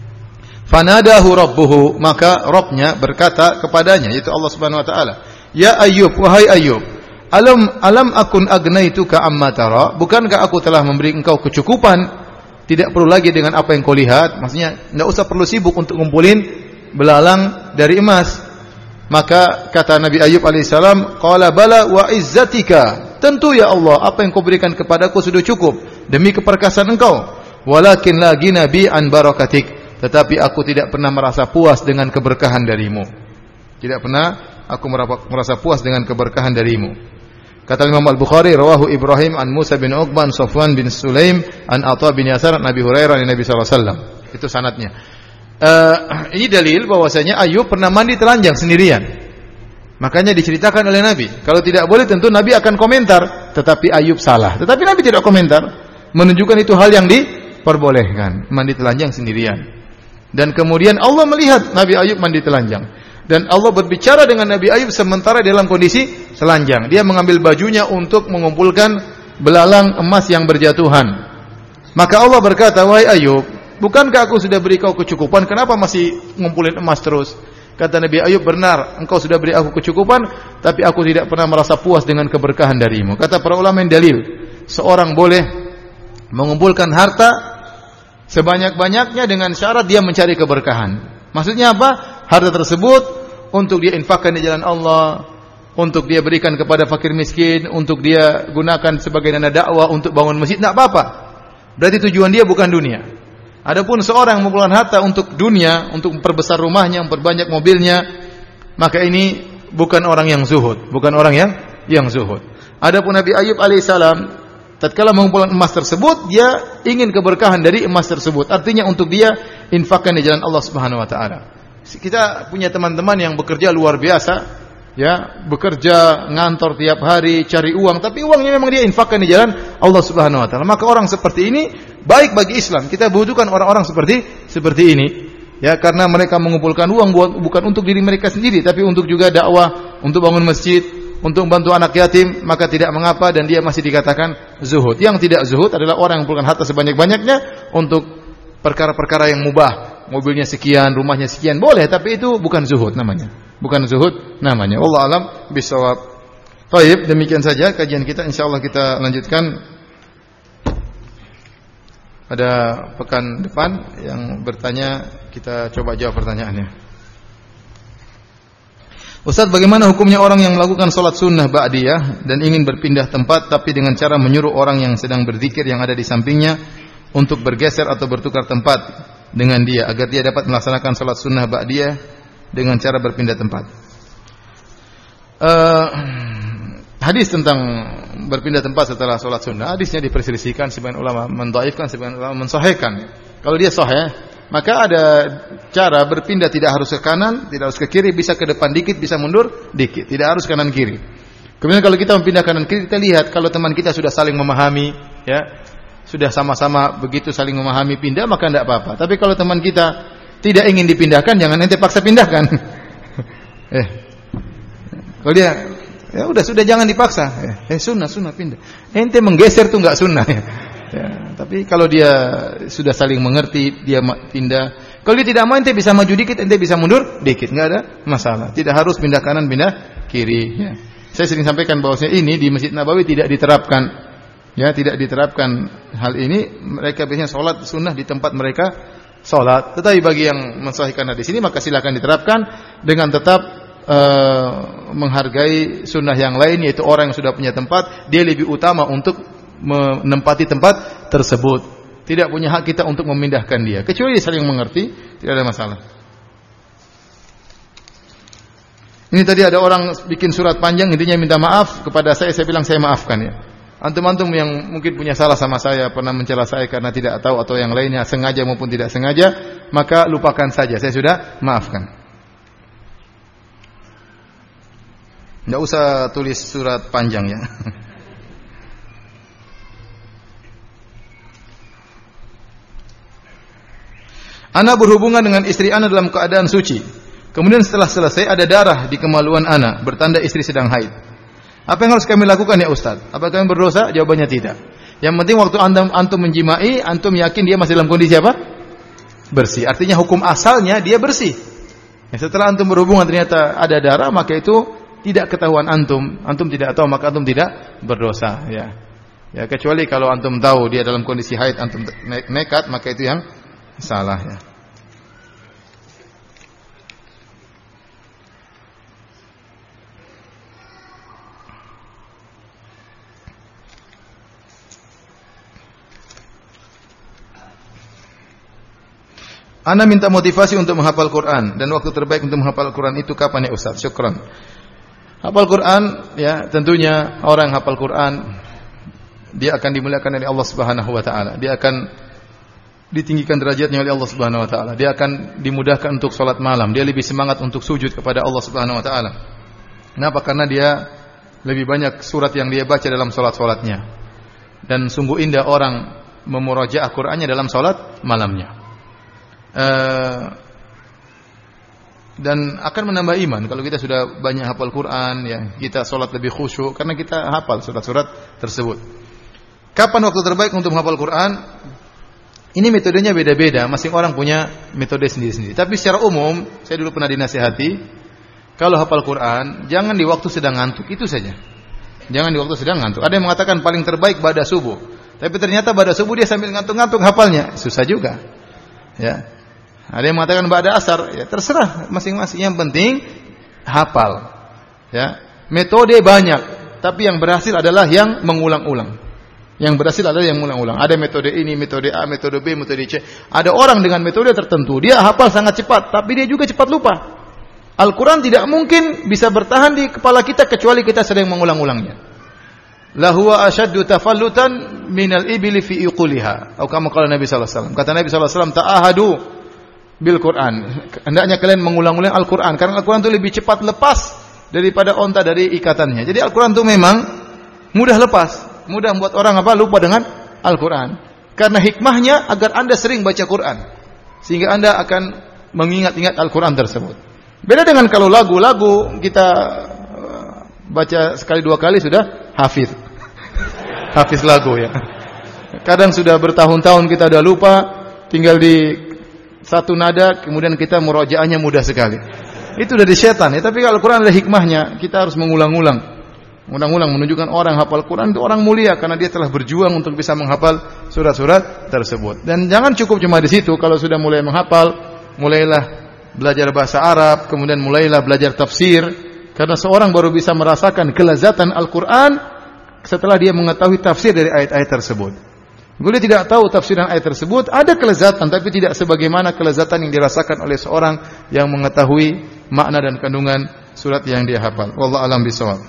Fanadahu rabbuhu, maka Rabbnya berkata kepadanya, yaitu Allah Subhanahu wa taala, ya Ayyub, wahai Ayyub, alam alam akun agnaituka amma tara, bukankah aku telah memberi engkau kecukupan, tidak perlu lagi dengan apa yang kau lihat, maksudnya enggak usah perlu sibuk untuk ngumpulin belalang dari emas. Maka kata Nabi Ayyub alaihissalam, qala bala wa izzatika, tentu ya Allah, apa yang kau berikan kepadaku sudah cukup demi keperkasaan engkau, walakin lagi nabi an barakatik, tetapi aku tidak pernah merasa puas dengan keberkahan darimu. Tidak pernah aku merasa puas dengan keberkahan darimu. Kata Imam Al-Bukhari, rawahu Ibrahim an Musa bin Uqbah, Safwan bin Sulaim, an Atha bin Yasar, Nabi Hurairah, Nabi sallallahu alaihi wasallam. Itu sanadnya. Uh, ini dalil bahwasanya Ayub pernah mandi telanjang sendirian. Makanya diceritakan oleh Nabi. Kalau tidak boleh tentu Nabi akan komentar, tetapi Ayub salah. Tetapi Nabi tidak komentar, menunjukkan itu hal yang diperbolehkan, mandi telanjang sendirian. Dan kemudian Allah melihat Nabi Ayub mandi telanjang. Dan Allah berbicara dengan Nabi Ayub sementara dalam kondisi telanjang. Dia mengambil bajunya untuk mengumpulkan belalang emas yang berjatuhan. Maka Allah berkata, wahai Ayub, bukankah aku sudah beri kau kecukupan? Kenapa masih ngumpulin emas terus? Kata Nabi Ayub, benar, engkau sudah beri aku kecukupan, tapi aku tidak pernah merasa puas dengan keberkahan darimu. Kata para ulama yang dalil, seorang boleh mengumpulkan harta sebanyak-banyaknya dengan syarat dia mencari keberkahan. Maksudnya apa? Harta tersebut untuk dia infakkan di jalan Allah, untuk dia berikan kepada fakir miskin, untuk dia gunakan sebagai dana dakwah, untuk bangun masjid, tidak apa-apa. Berarti tujuan dia bukan dunia. Adapun seorang yang mengumpulkan harta untuk dunia, untuk memperbesar rumahnya, memperbanyak mobilnya, maka ini bukan orang yang zuhud, bukan orang yang yang zuhud. Adapun Nabi Ayub alaihissalam, tatkala mengumpulkan emas tersebut, dia ingin keberkahan dari emas tersebut. Artinya untuk dia infakkan di jalan Allah Subhanahu wa taala. Kita punya teman-teman yang bekerja luar biasa, ya, bekerja ngantor tiap hari cari uang, tapi uangnya memang dia infakkan di jalan Allah Subhanahu wa taala. Maka orang seperti ini baik bagi Islam. Kita butuhkan orang-orang seperti seperti ini, ya, karena mereka mengumpulkan uang buat, bukan untuk diri mereka sendiri, tapi untuk juga dakwah, untuk bangun masjid, untuk membantu anak yatim, maka tidak mengapa dan dia masih dikatakan zuhud. Yang tidak zuhud adalah orang yang mengumpulkan harta sebanyak-banyaknya untuk perkara-perkara yang mubah. Mobilnya sekian, rumahnya sekian, boleh, tapi itu bukan zuhud namanya. Bukan zuhud namanya. Wallahu alam bisawab. Baik, demikian saja kajian kita. Insyaallah kita lanjutkan pada pekan depan. Yang bertanya kita coba jawab pertanyaannya. Ustaz, bagaimana hukumnya orang yang melakukan salat sunnah ba'diyah dan ingin berpindah tempat tapi dengan cara menyuruh orang yang sedang berzikir yang ada di sampingnya untuk bergeser atau bertukar tempat dengan dia agar dia dapat melaksanakan salat sunnah ba'diyah dengan cara berpindah tempat. Uh, hadis tentang berpindah tempat setelah salat sunnah, hadisnya diperselisihkan, sebagian ulama mendhaifkan, sebagian ulama mensahihkan. Kalau dia sahih, maka ada cara berpindah, tidak harus ke kanan, tidak harus ke kiri, bisa ke depan dikit, bisa mundur dikit, tidak harus kanan kiri. Kemudian kalau kita mempindah kanan kiri, kita lihat kalau teman kita sudah saling memahami, ya, sudah sama-sama begitu saling memahami pindah, maka tidak apa-apa. Tapi kalau teman kita tidak ingin dipindahkan, jangan ente paksa pindahkan. eh, kalau dia, ya udah sudah jangan dipaksa. Eh, eh sunnah sunnah pindah. Ente menggeser tuh nggak sunnah. Ya. Ya, tapi kalau dia sudah saling mengerti, dia pindah. Kalau dia tidak mau, ente bisa maju dikit, ente bisa mundur dikit, nggak ada masalah. Tidak harus pindah kanan, pindah kiri. Ya. Saya sering sampaikan bahwasanya ini di Masjid Nabawi tidak diterapkan. Ya, tidak diterapkan hal ini. Mereka biasanya sholat sunnah di tempat mereka sholat. Tetapi bagi yang mensahihkan hadis ini, maka silakan diterapkan dengan tetap uh, menghargai sunnah yang lain, yaitu orang yang sudah punya tempat, dia lebih utama untuk menempati tempat tersebut. Tidak punya hak kita untuk memindahkan dia, kecuali dia saling mengerti, tidak ada masalah. Ini tadi ada orang bikin surat panjang, intinya minta maaf kepada saya, saya bilang saya maafkan ya. Antum-antum yang mungkin punya salah sama saya, pernah mencela saya karena tidak tahu atau yang lainnya, sengaja maupun tidak sengaja, maka lupakan saja, saya sudah maafkan. Tidak usah tulis surat panjang ya. Ana berhubungan dengan istri ana dalam keadaan suci. Kemudian setelah selesai ada darah di kemaluan ana, bertanda istri sedang haid. Apa yang harus kami lakukan ya Ustaz? Apakah kami berdosa? Jawabannya tidak. Yang penting waktu antum, antum menjimai, antum yakin dia masih dalam kondisi apa? Bersih. Artinya hukum asalnya dia bersih. Ya, setelah antum berhubungan ternyata ada darah, maka itu tidak ketahuan antum. Antum tidak tahu, maka antum tidak berdosa. Ya, ya kecuali kalau antum tahu dia dalam kondisi haid, antum ne- nekat, maka itu yang salah ya. Ana minta motivasi untuk menghafal Quran dan waktu terbaik untuk menghafal Quran itu kapan ya Ustaz? Syukran. Hafal Quran ya, tentunya orang hafal Quran dia akan dimuliakan oleh Allah Subhanahu wa taala. Dia akan ditinggikan derajatnya oleh Allah Subhanahu wa taala. Dia akan dimudahkan untuk salat malam. Dia lebih semangat untuk sujud kepada Allah Subhanahu wa taala. Kenapa? Karena dia lebih banyak surat yang dia baca dalam salat-salatnya. Dan sungguh indah orang memurajaah Qur'annya dalam salat malamnya. Uh, dan akan menambah iman kalau kita sudah banyak hafal Quran ya, kita salat lebih khusyuk karena kita hafal surat-surat tersebut. Kapan waktu terbaik untuk menghafal Quran? Ini metodenya beda-beda, masing orang punya metode sendiri-sendiri. Tapi secara umum, saya dulu pernah dinasihati, kalau hafal Quran, jangan di waktu sedang ngantuk, itu saja. Jangan di waktu sedang ngantuk. Ada yang mengatakan paling terbaik pada subuh. Tapi ternyata pada subuh dia sambil ngantuk-ngantuk hafalnya, susah juga. Ya. Ada yang mengatakan pada asar, ya terserah masing-masing. Yang penting hafal. Ya. Metode banyak, tapi yang berhasil adalah yang mengulang-ulang. Yang berhasil adalah yang mengulang-ulang. Ada metode ini, metode A, metode B, metode C. Ada orang dengan metode tertentu, dia hafal sangat cepat, tapi dia juga cepat lupa. Al-Quran tidak mungkin bisa bertahan di kepala kita kecuali kita sering mengulang-ulangnya. Lahuwa asyaddu tafallutan minal ibili fi iquliha. Atau kama qala Nabi sallallahu alaihi wasallam. Kata Nabi sallallahu alaihi wasallam, ta'ahadu bil Quran. Hendaknya kalian mengulang-ulang Al-Quran karena Al-Quran itu lebih cepat lepas daripada onta dari ikatannya. Jadi Al-Quran itu memang mudah lepas. Mudah membuat orang apa lupa dengan Al-Quran. Karena hikmahnya agar Anda sering baca Quran, sehingga Anda akan mengingat-ingat Al-Quran tersebut. Beda dengan kalau lagu-lagu kita baca sekali dua kali sudah hafiz. Hafiz lagu ya. Kadang sudah bertahun-tahun kita sudah lupa, tinggal di satu nada, kemudian kita murojaahnya mudah sekali. Itu dari setan ya. Tapi kalau Al-Quran ada hikmahnya, kita harus mengulang-ulang. Mengulang-ulang menunjukkan orang hafal Quran itu orang mulia karena dia telah berjuang untuk bisa menghafal surat-surat tersebut. Dan jangan cukup cuma di situ. Kalau sudah mulai menghafal, mulailah belajar bahasa Arab, kemudian mulailah belajar tafsir. Karena seorang baru bisa merasakan kelezatan Al-Quran setelah dia mengetahui tafsir dari ayat-ayat tersebut. Bila tidak tahu tafsiran ayat tersebut, ada kelezatan tapi tidak sebagaimana kelezatan yang dirasakan oleh seorang yang mengetahui makna dan kandungan surat yang dia hafal. Wallahu a'lam bishawab.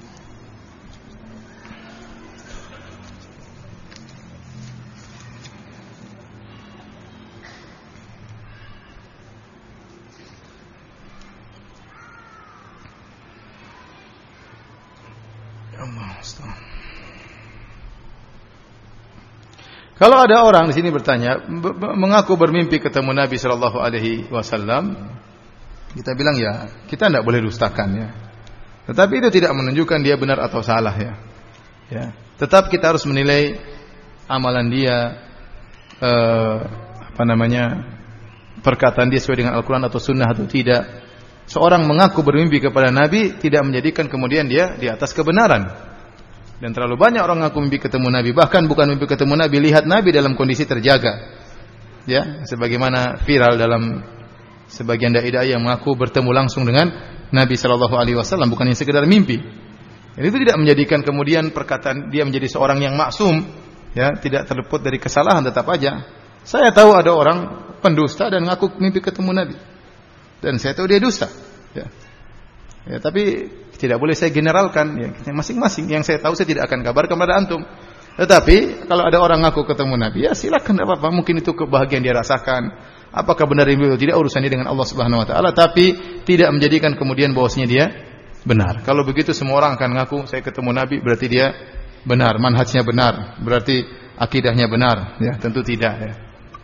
Kalau ada orang di sini bertanya, mengaku bermimpi ketemu Nabi Shallallahu Alaihi Wasallam, kita bilang ya, kita tidak boleh dustakan ya. Tetapi itu tidak menunjukkan dia benar atau salah ya. Ya, tetap kita harus menilai amalan dia, eh, apa namanya, perkataan dia sesuai dengan Al-Quran atau Sunnah atau tidak. Seorang mengaku bermimpi kepada Nabi tidak menjadikan kemudian dia di atas kebenaran. Dan terlalu banyak orang mengaku mimpi ketemu Nabi, bahkan bukan mimpi ketemu Nabi, lihat Nabi dalam kondisi terjaga. Ya, sebagaimana viral dalam sebagian dai-dai yang mengaku bertemu langsung dengan Nabi sallallahu alaihi wasallam, bukan yang sekedar mimpi. Jadi itu tidak menjadikan kemudian perkataan dia menjadi seorang yang maksum, ya, tidak terluput dari kesalahan, tetap aja. Saya tahu ada orang pendusta dan mengaku mimpi ketemu Nabi. Dan saya tahu dia dusta, ya. Ya, tapi tidak boleh saya generalkan ya, masing-masing. Yang saya tahu saya tidak akan kabarkan kepada antum. Tetapi kalau ada orang ngaku ketemu Nabi, ya silakan, tidak apa-apa. Mungkin itu kebahagiaan dia rasakan. Apakah benar itu tidak urusannya dengan Allah Subhanahu Wa Taala. Tapi tidak menjadikan kemudian bahwasanya dia benar. Kalau begitu semua orang akan ngaku saya ketemu Nabi, berarti dia benar, manhajnya benar, berarti akidahnya benar. Ya, tentu tidak. Ya.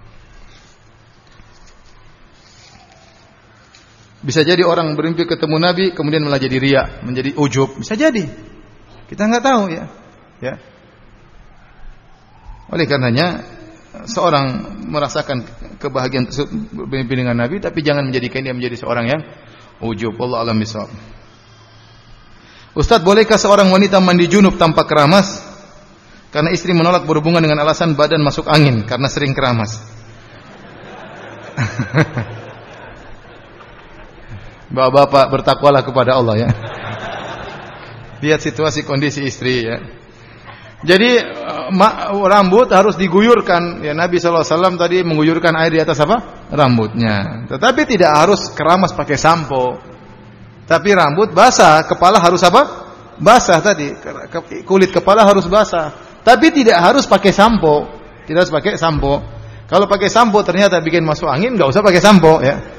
Bisa jadi orang bermimpi ketemu Nabi kemudian malah jadi riya, menjadi ujub. Bisa jadi. Kita enggak tahu ya. Ya. Oleh karenanya seorang merasakan kebahagiaan bermimpi dengan Nabi, tapi jangan menjadikan dia menjadi seorang yang ujub. Wallahu a'lam bishawab. Ustaz, bolehkah seorang wanita mandi junub tanpa keramas? Karena istri menolak berhubungan dengan alasan badan masuk angin karena sering keramas. Bapak-bapak, bertakwalah kepada Allah ya. Lihat situasi kondisi istri ya. Jadi rambut harus diguyurkan ya. Nabi sallallahu alaihi wasallam tadi mengguyurkan air di atas apa? Rambutnya. Tetapi tidak harus keramas pakai sampo. Tapi rambut basah, kepala harus apa? Basah tadi. Kulit kepala harus basah. Tapi tidak harus pakai sampo. Tidak harus pakai sampo. Kalau pakai sampo ternyata bikin masuk angin, enggak usah pakai sampo ya.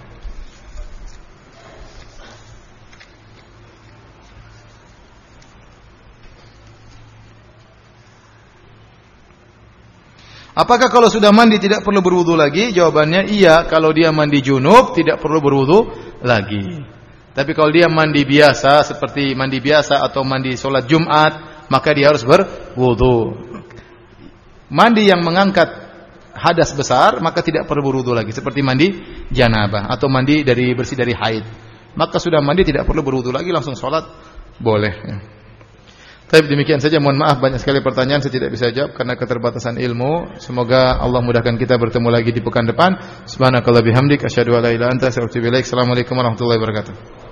Apakah kalau sudah mandi tidak perlu berwudu lagi? Jawabannya iya, kalau dia mandi junub tidak perlu berwudu lagi. Tapi kalau dia mandi biasa seperti mandi biasa atau mandi sholat Jumat, maka dia harus berwudu. Mandi yang mengangkat hadas besar, maka tidak perlu berwudu lagi. Seperti mandi janabah atau mandi dari bersih dari haid. Maka sudah mandi tidak perlu berwudu lagi, langsung sholat boleh. Ya. Tapi demikian saja, mohon maaf banyak sekali pertanyaan saya tidak bisa jawab karena keterbatasan ilmu. Semoga Allah mudahkan kita bertemu lagi di pekan depan. Subhanakallah bihamdik asyhadu an la ilaha illa anta astaghfiruka wa atubu ilaik. Assalamualaikum warahmatullahi wabarakatuh.